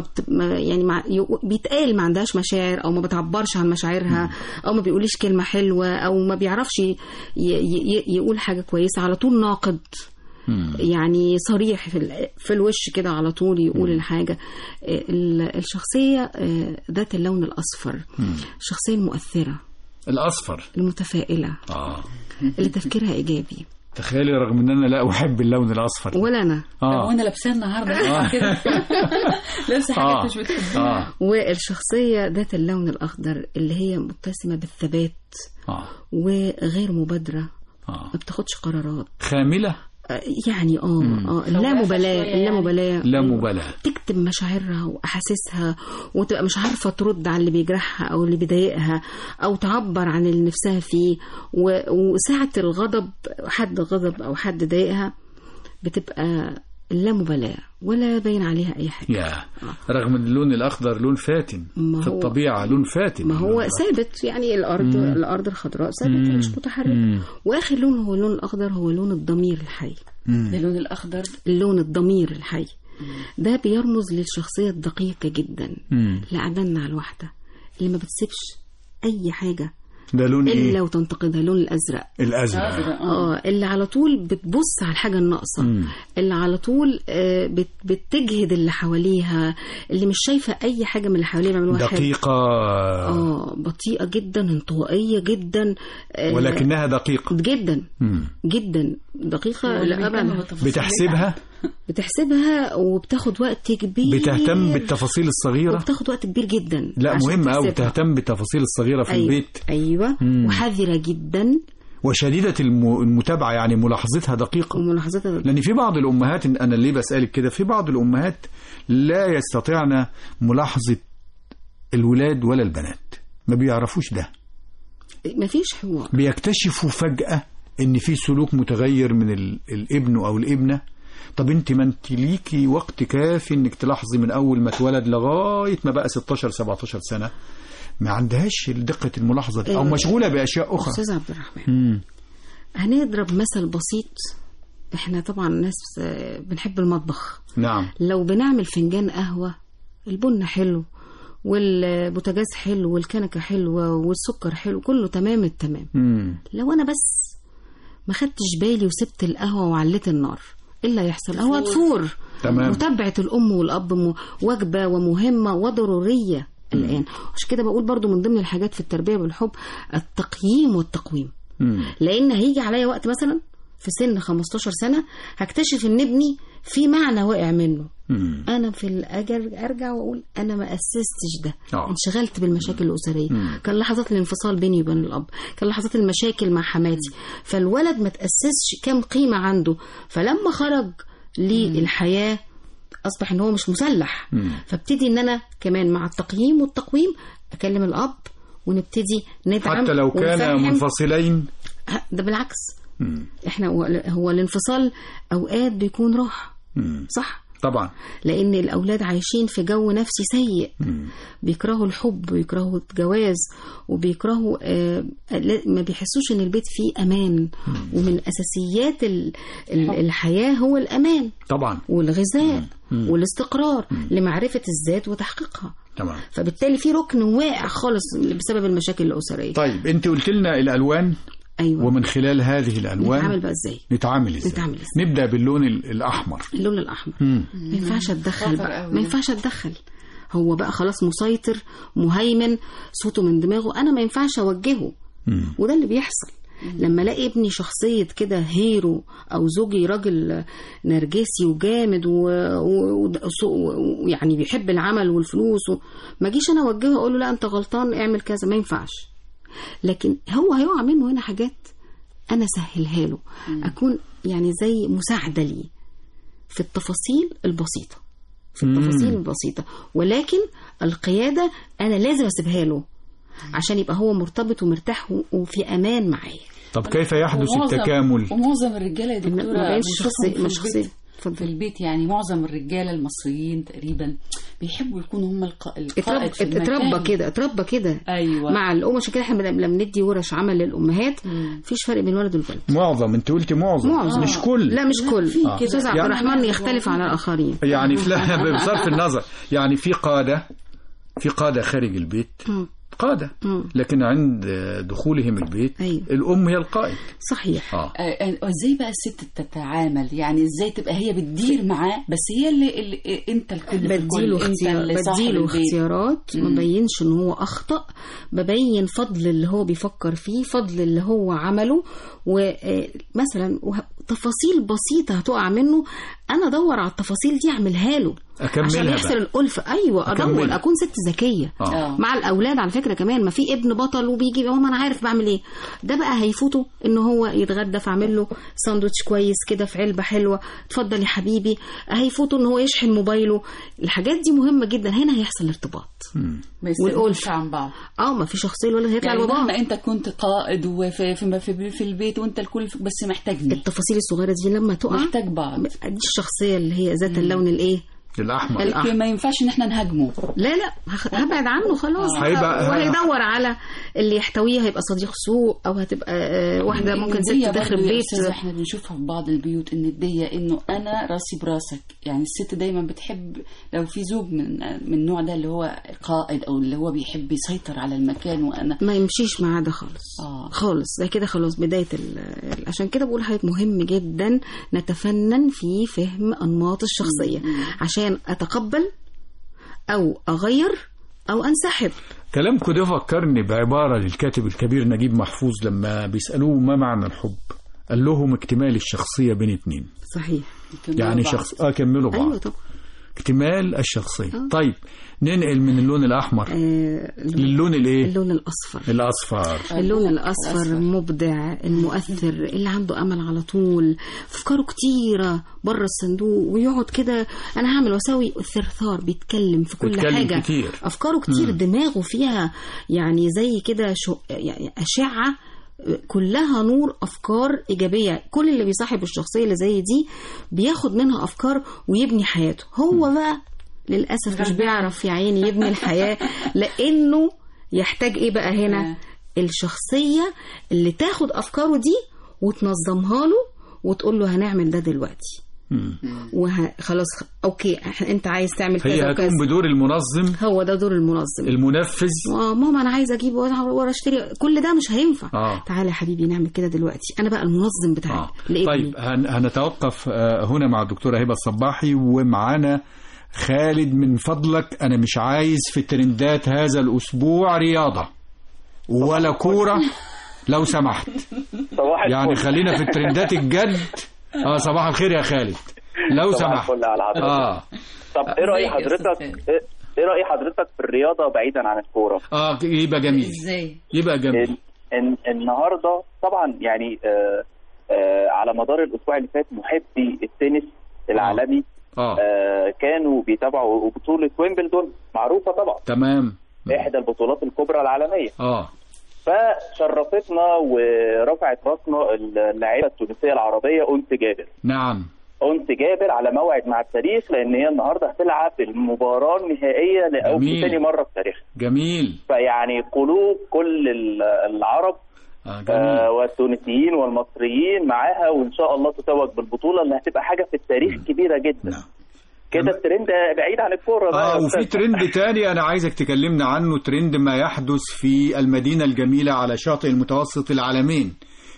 بيتقال ما عندهاش مشاعر، او ما بتعبرش عن مشاعرها، او ما بيقوليش كلمه حلوه، او ما بيعرفش يقول حاجه كويسه، على طول ناقد. يعني صريح في الوش كده، على طول يقول الحاجة. الشخصية ذات اللون الأصفر، الشخصية المؤثرة، الأصفر، المتفائلة، اللي تفكيرها إيجابي. تخيلي رغم ان انا لا احب اللون الاصفر. ولا انا. وانا لابساه النهارده كده. لابسه حاجات مش بتحبها. والشخصيه ذات اللون الاخضر اللي هي متسمه بالثبات، وغير مبادره، ما بتاخدش قرارات، خامله يعني اللامبالاه تكتب مشاعرها واحاسيسها، وتبقى مش عارفه ترد على اللي بيجرحها او اللي بيضايقها، او تعبر عن اللي نفسها فيه. وساعه الغضب، حد غضب او حد ضايقها، بتبقى اللامبالاه ولا باين عليها اي حاجه. رغم ان اللون الاخضر لون فاتن في الطبيعه، لون فاتن، ما هو ثابت يعني. الارض الخضراء ثابته مش متحركه. واخر لون هو اللون الاخضر، هو لون الضمير الحي. اللون الاخضر، اللون الضمير الحي، ده بيرمز للشخصيه الدقيقه جدا، اللي قعدنا على الواحده، اللي ما بتسيبش اي حاجه ده لون إلا وتنتقدها. لون الأزرق. اللي على طول بتبص على الحاجة الناقصة، اللي على طول بتجهد اللي حواليها، اللي مش شايفة أي حاجة من اللي حواليها بيعملوها دقيقة. بطيئة جدا، انطوائية جدا، ولكنها دقيقة جدا جدا. دقيقة بتحسبها وبتاخد وقت كبير، بتهتم بالتفاصيل الصغيرة، وبتاخد وقت كبير جدا. لا مهم أوي، بتهتم بالتفاصيل الصغيرة في البيت. أيوة. وحذرة جدا، وشديدة المتابعة، يعني ملاحظتها دقيقة. لأن في بعض الأمهات، أنا اللي بسألك كده، في بعض الأمهات لا يستطيعن ملاحظة الولاد ولا البنات، ما بيعرفوش ده، ما فيش حوار. بيكتشفوا فجأة إن في سلوك متغير من الابن أو الابنة. طب انت ما انت ليكي وقت كافي انك تلاحظي من اول ما اتولد لغايه ما بقى 16-17 سنه، ما عندهاش دقه الملاحظه دي، او مشغوله باشياء اخرى. استاذ عبد الرحمن، هنضرب مثل بسيط. احنا طبعا ناس بنحب المطبخ. نعم. لو بنعمل فنجان قهوه، البن حلو والبوتاجاز حلو والكنكه حلوه والسكر حلو، كله تمام التمام. لو انا بس ما خدتش بالي وسبت القهوه وعليت النار، إيه اللي هيحصل؟ هو تفور. تمام. متابعة الأم والأب وجبة ومهمة وضرورية الآن. عشان كده بقول برضو من ضمن الحاجات في التربية بالحب التقييم والتقويم. لأن هيجي عليا وقت مثلا في سن 15 سنة هكتشف إن ابني في معنى واقع منه. أنا في الأجر أرجع وأقول أنا ما أسستش ده، انشغلت بالمشاكل الأسرية. كان لحظات الانفصال بيني وبين الأب، كان لحظات المشاكل مع حماتي، فالولد ما تأسسش كم قيمة عنده. فلما خرج للحياة أصبح إن هو مش مسلح. فابتدي إن أنا كمان مع التقييم والتقويم أكلم الأب ونبتدي ندعم، حتى لو كان منفصلين. ده بالعكس. احنا هو الانفصال اوقات بيكون راحة، صح طبعا، لان الاولاد عايشين في جو نفسي سيء. بيكرهوا الحب ويكرهوا الجواز وبيكرهوا ما بيحسوش ان البيت فيه امان. ومن اساسيات الحياة هو الامان طبعا، والغذاء والاستقرار لمعرفة الذات وتحقيقها. تمام. فبالتالي في ركن واقع خالص بسبب المشاكل الأسرية. طيب انت قلت لنا الالوان. أيوة. ومن خلال هذه الألوان نتعامل بقى إزاي؟ نتعامل إزاي؟ نبدأ باللون الأحمر. اللون الأحمر ما ينفعش أتدخل بقى، ما ينفعش أتدخل. هو بقى خلاص مسيطر، مهيمن، صوته من دماغه، أنا ما ينفعش أوجهه. وده اللي بيحصل. لما الاقي ابني شخصيه كده هيرو، او زوجي راجل نرجسي وجامد ويعني بيحب العمل والفلوس ما اجيش انا اوجهه اقول له لا انت غلطان اعمل كذا، ما ينفعش. لكن هو هيقع منه هنا حاجات انا سهلها له، اكون يعني زي مساعده ليه في التفاصيل البسيطه، ولكن القياده انا لازم اسيبها له عشان يبقى هو مرتبط ومرتاح وفي امان معايا. طب كيف يحدث التكامل؟ ومعظم الرجاله يا دكتوره مش شخصيه في البيت، يعني معظم الرجاله المصريين تقريبا بيحبوا يكونوا هم القائد في المكان. اتربى كده ايوه مع الام. عشان كده احنا لما بندي ورش عمل للامهات مفيش فرق بين الولد والبنت. معظم، انت قلتي معظم. مش كل. لا مش كل. استاذ عبد الرحمن يختلف على الاخرين يعني بصرف النظر، يعني في قاده خارج البيت قادة، لكن عند دخولهم البيت الأم هي القائد. صحيح. ازاي بقى الست تتعامل؟ يعني ازاي تبقى هي بتدير معاه بس هي اللي انت الكل في الكل، بديله اختيارات، ما ببينش ان هو اخطأ، ببين فضل اللي هو بيفكر فيه، فضل اللي هو عمله، ومثلا تفاصيل بسيطة هتقع منه أنا أدور على التفاصيل دي أعملها له عشان يحصل الألفة. أيوة أدور، أكون ست ذكية مع الأولاد. على فكرة كمان ما في ابن بطل وبيجي ما أنا عارف بعمل إيه، ده بقى هيفوته إنه هو يتغدى، فأعمل له ساندوتش كويس كده في علبة حلوة، اتفضل يا حبيبي. هيفوته إنه هو يشحن موبايله. الحاجات دي مهمة جدا، هنا هيحصل الارتباط والألفة عن بعض. ما في شخصية ولا هيطلع يعني لبابا. مهما أنت كنت قائد وفي البيت وأنت الكل، بس محتاجني. التفاصيل الصغيرة دي لما تقع محتاج بعض. دي الشخصية اللي هي ذات اللون الايه الأحمر. ما ينفعش ان احنا نهاجمه. لا هبعد عنه خلاص. وهيدور على اللي يحتويه، هيبقى صديق سوء او هتبقى واحده ممكن ست تخرب بيت. احنا بنشوفها في بعض البيوت النديه، انه انا راسي براسك. يعني الست دايما بتحب لو في زوج من النوع ده اللي هو قائد او اللي هو بيحب يسيطر على المكان، وانا ما يمشيش معاه ده خالص. خالص زي كده خلاص بدايه عشان كده بقول حضرتك مهم جدا نتفنن في فهم انماط الشخصيه عشان أتقبل أو أغير أو أنسحب. كلامكم ده فكرني بعبارة للكاتب الكبير نجيب محفوظ لما بيسألوه ما معنى الحب، قال لهم اكتمال الشخصية بين اتنين. صحيح. يعني كملوا بعض. أيوة طبعا. اكتمال الشخصية. طيب ننقل من اللون الأحمر للون الايه؟ اللون الأصفر. اللون الأصفر مبدع، المؤثر، اللي عنده أمل على طول، أفكاره كتيرة بره الصندوق، ويقعد كده أنا هعمل وأسوي. الثرثار بيتكلم في كل حاجة كتير. أفكاره كتير. دماغه فيها يعني زي كده يعني أشعة كلها نور، أفكار إيجابية. كل اللي بيصاحب الشخصية اللي زي دي بياخد منها أفكار ويبني حياته. هو بقى للأسف مش بيعرف يا عيني يبني الحياة، لأنه يحتاج إيه بقى هنا؟ الشخصية اللي تاخد أفكاره دي وتنظمها له وتقول له هنعمل ده دلوقتي خلاص اوكي انت عايز تعمل كذا وكذا. هي هتقوم بدور المنظم. هو ده دور المنظم المنفذ. ماما انا عايز اجيب ورا اشتري، كل ده مش هينفع. تعالى يا حبيبي نعمل كده دلوقتي، انا بقى المنظم بتاعي. طيب هنتوقف هنا مع الدكتورة هبة الصباحي، ومعانا خالد. من فضلك انا مش عايز في ترندات هذا الاسبوع رياضة ولا كورة لو سمحت. يعني خلينا في الترندات الجد. صباح الخير يا خالد لو سمحت. طب ايه رأي حضرتك في الرياضة بعيدا عن الكورة؟ يبقى جميل. ازاي؟ يبقى جميل. النهاردة طبعا يعني على مدار الاسبوع اللي فات محبي التنس العالمي كانوا بيتابعوا بطولة ويمبلدون، معروفة طبعا. تمام. احدى البطولات الكبرى العالمية. فشرفتنا ورفعت راسنا اللاعبة التونسية العربية أنس جابر. نعم. أنس جابر على موعد مع التاريخ، لأن هي النهارده هتلعب المباراة النهائية لأول ثاني مرة في تاريخها. جميل. فيعني قلوب كل العرب والتونسيين والمصريين معاها، وإن شاء الله تتوج بالبطولة اللي هتبقى حاجة في التاريخ كبيرة جدا. نعم. كده الترند بعيد عن الكورة بقى. وفي ترند تاني أنا عايزك تكلمنا عنه، ترند ما يحدث في المدينة الجميلة على شاطئ المتوسط العالمين.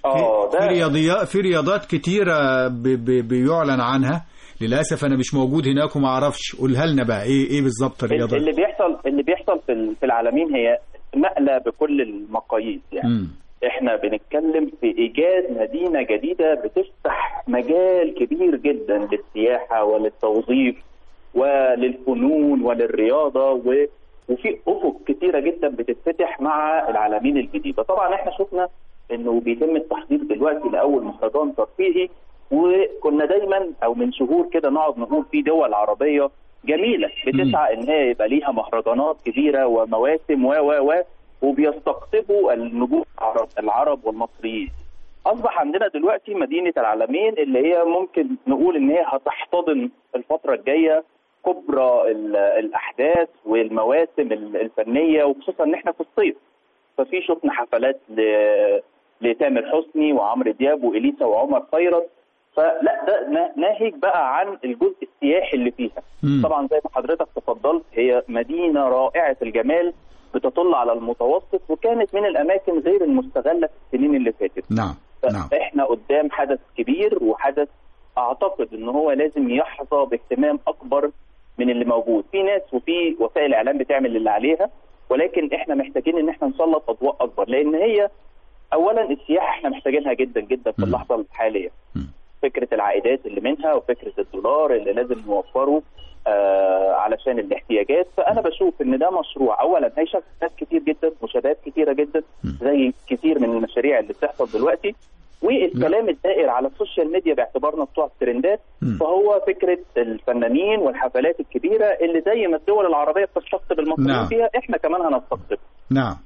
في رياضات كتيرة بيعلن عنها. للأسف أنا مش موجود هناك وما أعرفش. قولها لنا بقى إيه بالظبط الرياضات اللي بيحصل في العالمين. هي نقلة بكل المقاييس يعني. احنا بنتكلم في ايجاد مدينه جديده بتفتح مجال كبير جدا للسياحه وللتوظيف وللفنون وللرياضه وفي افق كتيره جدا بتتفتح مع العلمين الجديده. طبعا احنا شفنا انه بيتم التحضير دلوقتي لاول مهرجان ترفيهي، وكنا دايما او من شهور كده نقعد نقول في دول عربيه جميله بتسعى ان هي يبقى ليها مهرجانات كبيره ومواسم وبيستقطبوا النجوم العرب والمصريين. اصبح عندنا دلوقتي مدينه العلمين اللي هي ممكن نقول ان هي هتحتضن الفتره الجايه كبرى الاحداث والمواسم الفنيه، وخصوصا ان احنا في الصيف، ففي شفنا حفلات لتامر حسني وعمرو دياب واليسا وعمر خيرت. فلا ده ناهيك بقى عن الجزء السياحي اللي فيها. طبعا زي ما حضرتك تفضلت هي مدينه رائعه الجمال بتطل على المتوسط، وكانت من الاماكن غير المستغله في السنين اللي فاتت. نعم. احنا قدام حدث كبير، وحدث اعتقد ان هو لازم يحظى باهتمام اكبر من اللي موجود. في ناس وفي وسائل اعلام بتعمل اللي عليها، ولكن احنا محتاجين ان احنا نسلط اضواء اكبر، لان هي اولا السياحه احنا محتاجينها جدا جدا في اللحظه الحاليه. فكره العائدات اللي منها وفكره الدولار اللي لازم نوفره علشان الاحتياجات. فانا بشوف ان ده مشروع اولا هيشغل ناس كتير جدا وشباب كتيره جدا زي كتير من المشاريع اللي بتحصل دلوقتي. والكلام الدائر على السوشيال ميديا باعتبارنا بتوع الترندات، فهو فكره الفنانين والحفلات الكبيره اللي زي ما الدول العربيه بتستقطب المصريين فيها، احنا كمان هنستقطب. نعم.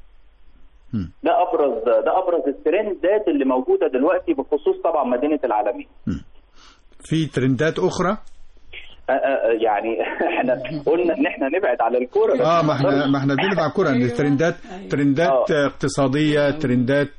ده ابرز الترندات اللي موجوده دلوقتي بخصوص طبعا مدينه العلمين. في ترندات اخرى يعني احنا قلنا ان احنا نبعد على الكوره. ما احنا بنبعد على الكوره. ترندات اقتصاديه، ترندات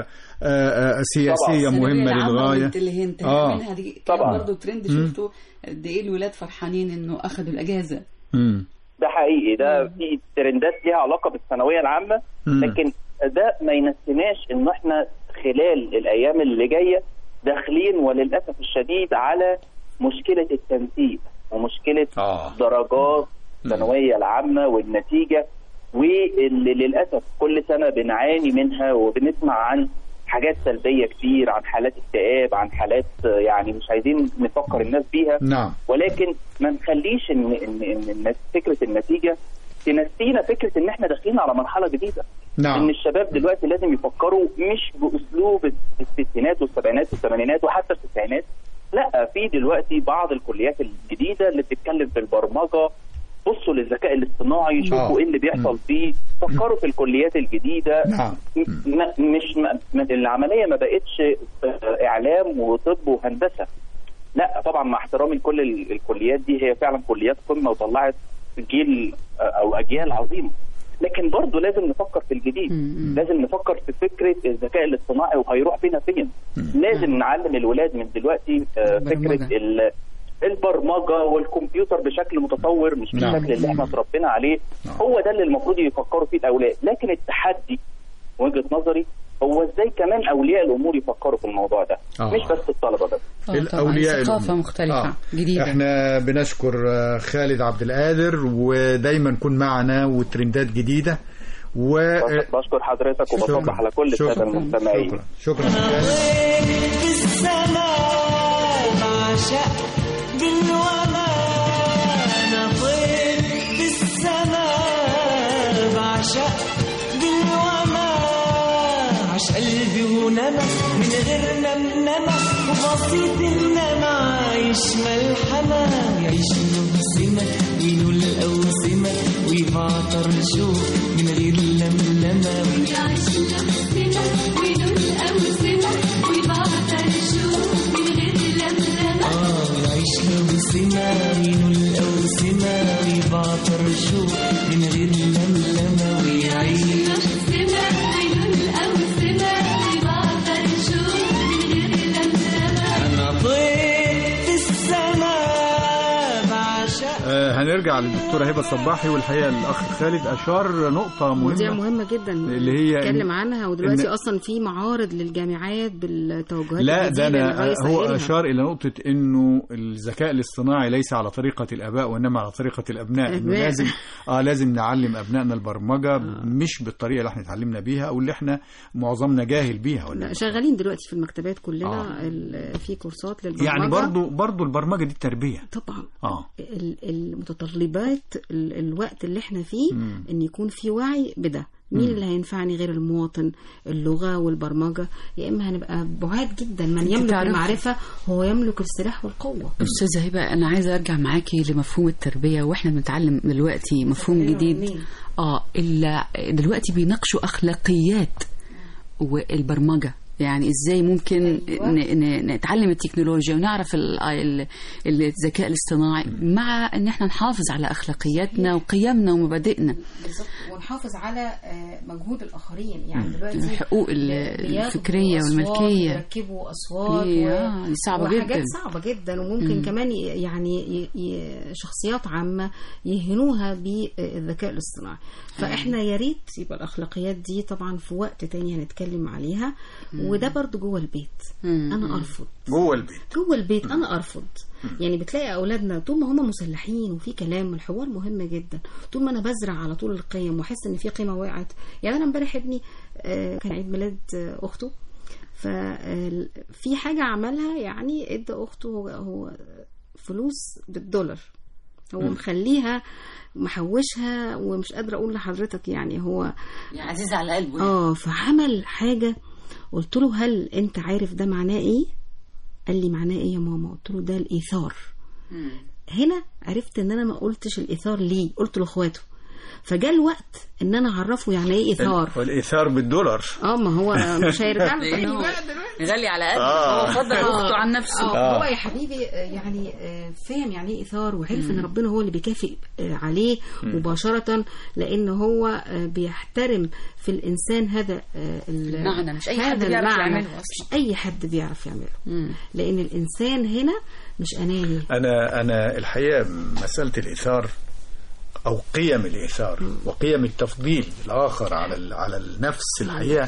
سياسيه مهمه للغايه. طبعا برضه ترند شفتوا قد ايه الولاد فرحانين انه اخذوا الاجازه. ده حقيقي، ده في ترندات ليها علاقه بالثانويه العامه، لكن ده ما ينسيناش ان احنا خلال الايام اللي جايه داخلين وللاسف الشديد على مشكله التنسيق ومشكله درجات الثانويه العامه والنتيجه، واللي للاسف كل سنه بنعاني منها وبنسمع عن حاجات سلبيه كتير، عن حالات اكتئاب، عن حالات يعني مش عايزين نفكر الناس بيها. نعم. ولكن ما نخليش ان فكره النتيجه تنسينا فكره ان احنا داخلين على مرحله جديده. نعم. ان الشباب دلوقتي لازم يفكروا مش باسلوب الستينات والسبعينات والثمانينات وحتى التسعينات، لا، في دلوقتي بعض الكليات الجديده اللي بتتكلم في البرمجه. بصوا للذكاء الاصطناعي، شوفوا ايه اللي بيحصل فيه، فكروا في الكليات الجديده. مش العمليه ما بقتش اعلام وطب وهندسه، لا طبعا مع احترامي لكل الكليات دي، هي فعلا كليات قمه وطلعت جيل او اجيال عظيمه، لكن برضه لازم نفكر في الجديد. لازم نفكر في فكره الذكاء الاصطناعي وهيروح بينا فين. لازم نعلم الولاد من دلوقتي فكره البرمجه والكمبيوتر بشكل متطور، مش بالشكل اللي احنا اتربينا عليه. هو ده اللي المفروض يفكروا فيه الاولاد. لكن التحدي وجهه نظري هو ازاي كمان اولياء الامور يفكروا في الموضوع ده، مش بس الطلبه بس. الاولياء ثقافه مختلفه جديده. احنا بنشكر خالد عبد القادر، ودايما كن معنا وترندات جديده. بشكر حضرتك وبصبح على كل الساده المستمعين. شكرا. أنا طير في السماء بعشق بالوما، عش قلبي ونما من غير نمنمة، وبسيط النما عايش ملحمة، يعيش مبسمة وينول الأوسمة ويبعطر الشوق من غير لملمة، يعيش مبسمة وينول الأوسمة ويبعطر الشوق من غير لملمة، يعيش مبسمة وينول الأوسمة ويبعطر الشوق من غير لملمة، ويعيش مبسمة وينول الأوسمة ويبعطر الشوق من غير لملمة. أنا طير في السماء بعشق. هنرجع للدكتورة هبة الصباحي. والحقيقة الأخ خالد أشار نقطة مهمة جدا اللي هي نتكلم عنها. ودلوقتي أصلا في معارض للجامعات بالتوجهات. لا ده هو أشار إلى نقطة إنه الذكاء الاصطناعي ليس على طريقة الآباء وإنما على طريقة الأبناء. إنه لازم نعلم أبنائنا البرمجة مش بالطريقة اللي احنا اتعلمنا بيها أو اللي احنا معظمنا جاهل بيها. لا شغالين دلوقتي في المكتبات كلنا في كورسات للبرمجة. يعني برضو البرمجة دي التربية طبعا. المتطلبات الوقت اللي احنا فيه ان يكون في وعي بده. مين اللي هينفعني غير المواطن؟ اللغة والبرمجة. يا إما هنبقى بعاد جدا. من يملك المعرفة هو يملك السلاح والقوة. أستاذة هبة أنا عايزة أرجع معاكي لمفهوم التربية وإحنا بنتعلم دلوقتي مفهوم جديد. دلوقتي بيناقشوا أخلاقيات والبرمجة. يعني ازاي ممكن نتعلم التكنولوجيا ونعرف الذكاء الاصطناعي مع ان احنا نحافظ على اخلاقياتنا وقيمنا ومبادئنا ونحافظ على مجهود الاخرين. يعني دلوقتي الحقوق الفكريه والملكيه يركبوا اصوات صعبه جدا وحاجات صعبه جدا. وممكن كمان يعني شخصيات عامه يهنوها بالذكاء الاصطناعي. فاحنا يا ريت يبقى الاخلاقيات دي طبعا في وقت تاني هنتكلم عليها. وده برضو جوه البيت. أنا أرفض جوه البيت أنا أرفض. يعني بتلاقي أولادنا طول ما هم مسلحين وفي كلام الحوار مهم جدا. طول ما أنا بزرع على طول القيم وحس إن في قيمة وقعت. يعني أنا امبارح ابني كان عيد ميلاد أخته ففي حاجة عملها. يعني ادى أخته هو فلوس بالدولار. هو مخليها محوشها ومش قادرة أقول لحضرتك. يعني هو عزيز على قلبه. فعمل حاجة. قلت له هل انت عارف ده معناه ايه؟ قال لي معناه ايه يا ماما؟ قلت له ده الايثار. هنا عرفت ان انا ما قلتش الايثار ليه، قلت لاخواته. فجاء الوقت ان انا اعرفه يعني ايه ايثار. والايثار بالدولار. ما هو مش هيرجع له غالي على قد هو فضل اخته عن نفسه. هو يا حبيبي يعني فهم يعني ايه ايثار وعرف ان ربنا هو اللي بيكافئ عليه مباشرة. لان هو بيحترم في الانسان هذا المعنى. مش اي حد بيعرف يعمله اصلا. مش اي حد بيعرف يعمله. لان الانسان هنا مش اناني. انا الحقيقة مسألة الايثار أو قيم الإيثار وقيم التفضيل الآخر على النفس الحقيقة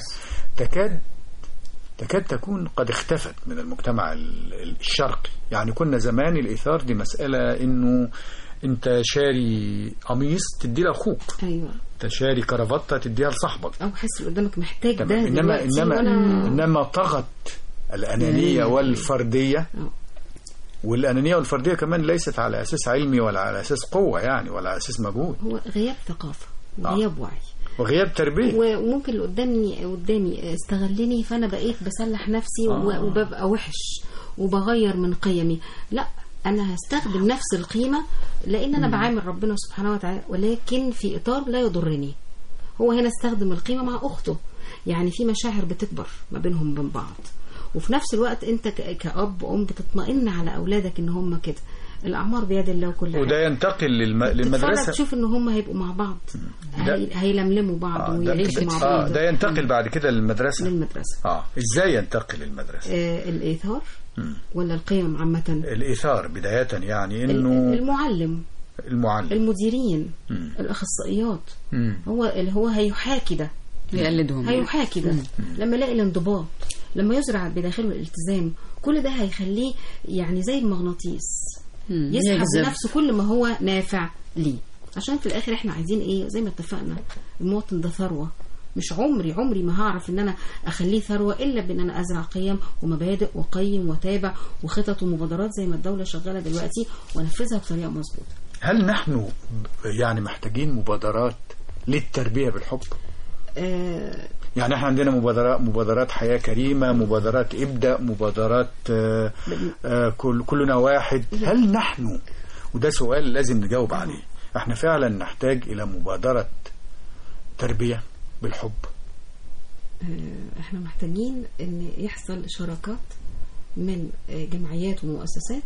تكاد تكون قد اختفت من المجتمع الشرقي. يعني كنا زمان الإيثار دي مسألة إنه أنت شاري قميص تديه لأخوك. أيوة. أنت شاري كرافتة تديها لصاحبك. أو حس اللي قدامك محتاج ده. إنما طغت الأنانية والفردية. والأنانية والفردية كمان ليست على أساس علمي ولا على أساس قوة يعني ولا على أساس مجهود. هو غياب ثقافة وغياب وعي وغياب تربية. وممكن اللي قدامي استغلني فأنا بقيت بسلح نفسي وببقى وحش وبغير من قيمي. لا أنا هستخدم نفس القيمة لأن أنا بعامل ربنا سبحانه وتعالى ولكن في إطار لا يضرني. هو هنا استخدم القيمة مع أخته. يعني في مشاعر بتكبر ما بينهم وبين بعض. وفي نفس الوقت انت كأب وأم بتطمئن على أولادك ان هم كده. الأعمار بيد الله وكل حاجة. وده ينتقل للمدرسة. تشوف ان هم هيبقوا مع بعض. هيلملموا بعض ويعيشوا مع بعض. ده ينتقل بعد كده للمدرسة. ازاي ينتقل للمدرسة؟ الإيثار ولا القيم عامة؟ الإيثار بداية يعني انه المعلم المديرين الأخصائيات هو هيحاكي ده يقلدهم. هيحاكي ده لما يلاقي الانضباط لما يزرع بداخله الالتزام كل ده هيخليه يعني زي المغناطيس يسحب لنفسه كل ما هو نافع ليه. عشان في الاخر احنا عايزين ايه؟ زي ما اتفقنا المواطن ده ثروة. مش عمري ما هعرف ان انا اخليه ثروة الا بان انا ازرع قيم ومبادئ وقيم وتابع وخطط ومبادرات زي ما الدولة شغالة دلوقتي وانفذها بطريقة مظبوطة. هل نحن يعني محتاجين مبادرات للتربية بالحب؟ يعني احنا عندنا مبادرات حياة كريمة، مبادرات ابدأ، مبادرات كلنا واحد. هل نحن، وده سؤال لازم نجاوب عليه، احنا فعلا نحتاج الى مبادرة تربية بالحب؟ احنا محتاجين ان يحصل شراكات من جمعيات ومؤسسات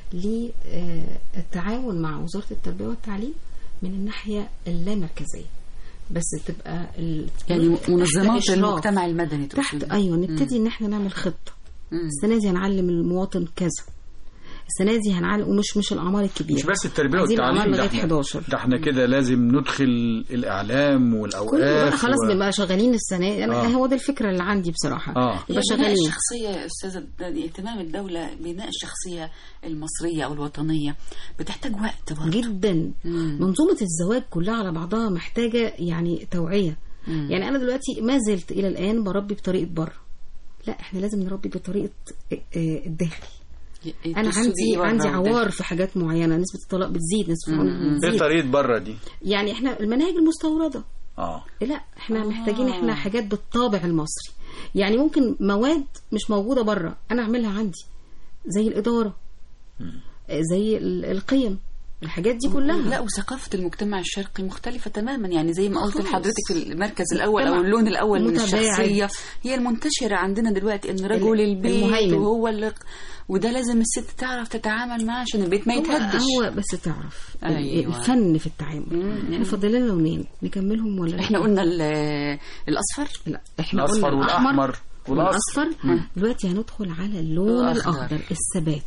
للتعاون مع وزارة التربية والتعليم من الناحية اللامركزية، بس تبقى يعني منظمات المجتمع المدني تحت. ايوه نبتدي ان احنا نعمل خطة. السنة دي هنعلم المواطن كذا، السنه دي هنعلي، ومش الاعمار الكبيره، مش بس التربيه والتعليم لغايه 11. ده احنا كده لازم ندخل الاعلام والاوقاف خلاص بنبقى شغالين السنه. انا هو ده الفكره اللي عندي بصراحه. يبقى شغالين الشخصيه يا استاذه. اهتمام الدوله بناء الشخصيه المصريه او الوطنيه بتحتاج وقت برضه جدا. منظومه الزواج كلها على بعضها محتاجه يعني توعيه. يعني انا دلوقتي ما زلت الى الان بربي بطريقه بره، لا احنا لازم نربي بطريقه الداخل. انا عندي عوار في حاجات معينه، نسبه الطلاق بتزيد، نسبه العنف بتزيد. ايه طريقه بره دي؟ يعني احنا المناهج المستورده لا احنا محتاجين احنا حاجات بالطابع المصري. يعني ممكن مواد مش موجوده بره انا اعملها عندي، زي الاداره، زي القيم، الحاجات دي كلها. لا وثقافة المجتمع الشرقي مختلفة تماما. يعني زي ما قلت لحضرتك في المركز الأول أو اللون الأول من الشخصية هي المنتشرة عندنا دلوقتي، إن رجل البيت وهو اللي، وده لازم الست تعرف تتعامل معاه عشان البيت ما يتهدش. هو بس تعرف الفن في التعامل. احنا فاضل لنا لونين نكملهم ولا احنا قلنا الأصفر؟ لا احنا قلنا الأحمر والأصفر. دلوقتي هندخل على اللون الأخضر، الثبات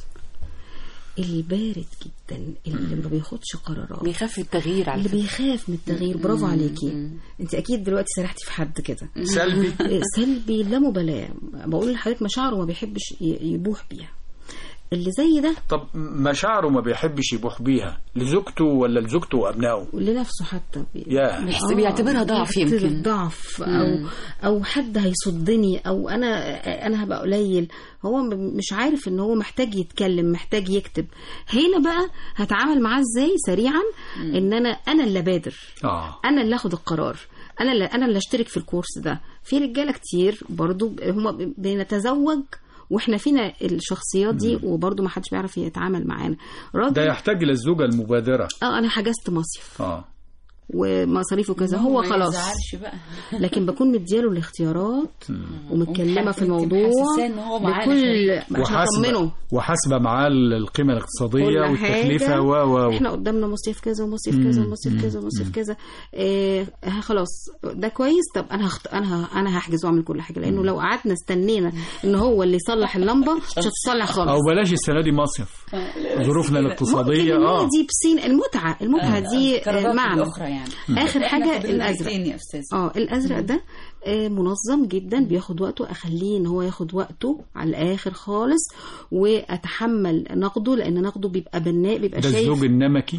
البارد جدا، اللي ما بياخدش قرارات، بيخاف من التغيير، اللي بيخاف من التغيير. برافو عليكي. انت اكيد دلوقتي سرحتي في حد كده سلبي لا مبالاه. بقول لحضرتك مشاعره ما بيحبش يبوح بيها، اللي زي ده. طب مشاعره ما بيحبش يبوح بيها لزوجته ولا لزوجته وابنائه؟ لنفسه حتى بيعتبرها ضعف، يمكن ضعف او حد هيصدني، او انا هبقى قليل. هو مش عارف ان هو محتاج يتكلم، محتاج يكتب. هنا بقى هتعامل معاه ازاي سريعا؟ ان انا اللي بادر، انا اللي اخد القرار، انا اللي اشترك في الكورس ده. في رجاله كتير برضو هم بنتزوج واحنا فينا الشخصيات دي وبرضه ما حدش بيعرف يتعامل معانا. ده يحتاج للزوجه المبادره. انا حجزت مصيف ومصاريفه كذا، هو خلاص لكن بكون مدياله الاختيارات ومتكلمه في الموضوع بكل وحاسبه معاه القيمه الاقتصاديه والتكلفه احنا قدامنا مصيف كذا ومصيف كذا ومصيف كذا ومصيف كذا. خلاص ده كويس. طب انا هحجز واعمل كل حاجه، لانه لو قعدنا استنينا ان هو اللي يصلح اللمبه مش هتصلح خالص. او بلاش السنه دي مصيف، ظروفنا الاقتصاديه دي بسين المتعه دي معنى يعني. اخر حاجه الازرق. الازرق ده منظم جدا، بياخد وقته. اخليه ان هو ياخد وقته على الاخر خالص، واتحمل نقده، لان نقده بيبقى بناء، بيبقى ده شايف. الزوج النمكي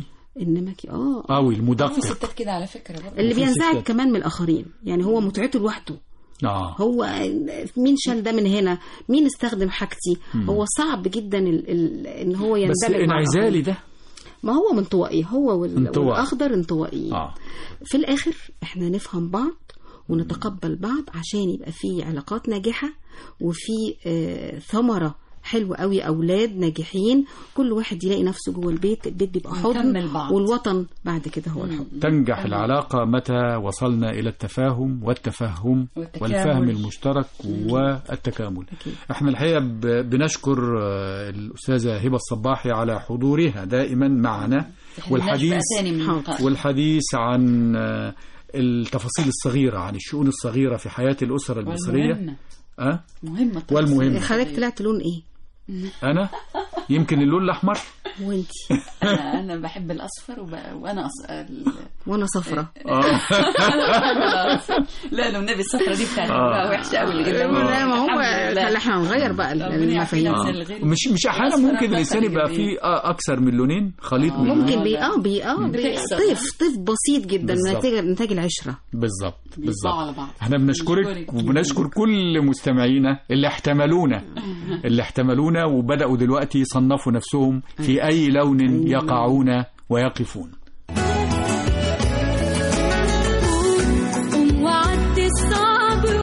المدقق في ستات كده على فكره برضه، اللي بينزعج كمان من الاخرين. يعني هو متعته لوحده. هو مين شال ده من هنا، مين استخدم حاجتي. هو صعب جدا ان هو يندمج. بس انعزالي ده ما هو منطوائي، هو والأخضر انطوائي. في الآخر احنا نفهم بعض ونتقبل بعض عشان يبقى في علاقات ناجحة، وفي ثمرة حلوة قوي، أولاد ناجحين، كل واحد يلاقي نفسه جوه البيت بيبقى حضن، والوطن بعد كده هو الحضن. تنجح العلاقة متى وصلنا إلى التفاهم والتفهم والفهم المشترك والتكامل. احنا الحقيقة بنشكر الأستاذة هبة الصباحي على حضورها دائما معنا، والحديث عن التفاصيل الصغيرة، عن الشؤون الصغيرة في حياة الأسرة المصرية. مهمة والمهم. حضرتك طلعت لون ايه؟ انا يمكن اللون الاحمر. وانتي؟ انا بحب الاصفر وانا صفرة. لا لو النبي الصفرة دي بتاعتي وحشة قوي. لا ما هو احنا هنغير بقى المفاهيم. مش احيانا ممكن الانسان يبقى فيه اكثر من لونين، خليط من ممكن طيف بسيط جدا نتاج العشرة. بالظبط. احنا بنشكرك وبنشكر كل مستمعينا اللي احتملونا وبدأوا دلوقتي يصنفوا نفسهم في أي لون يقعون ويقفون.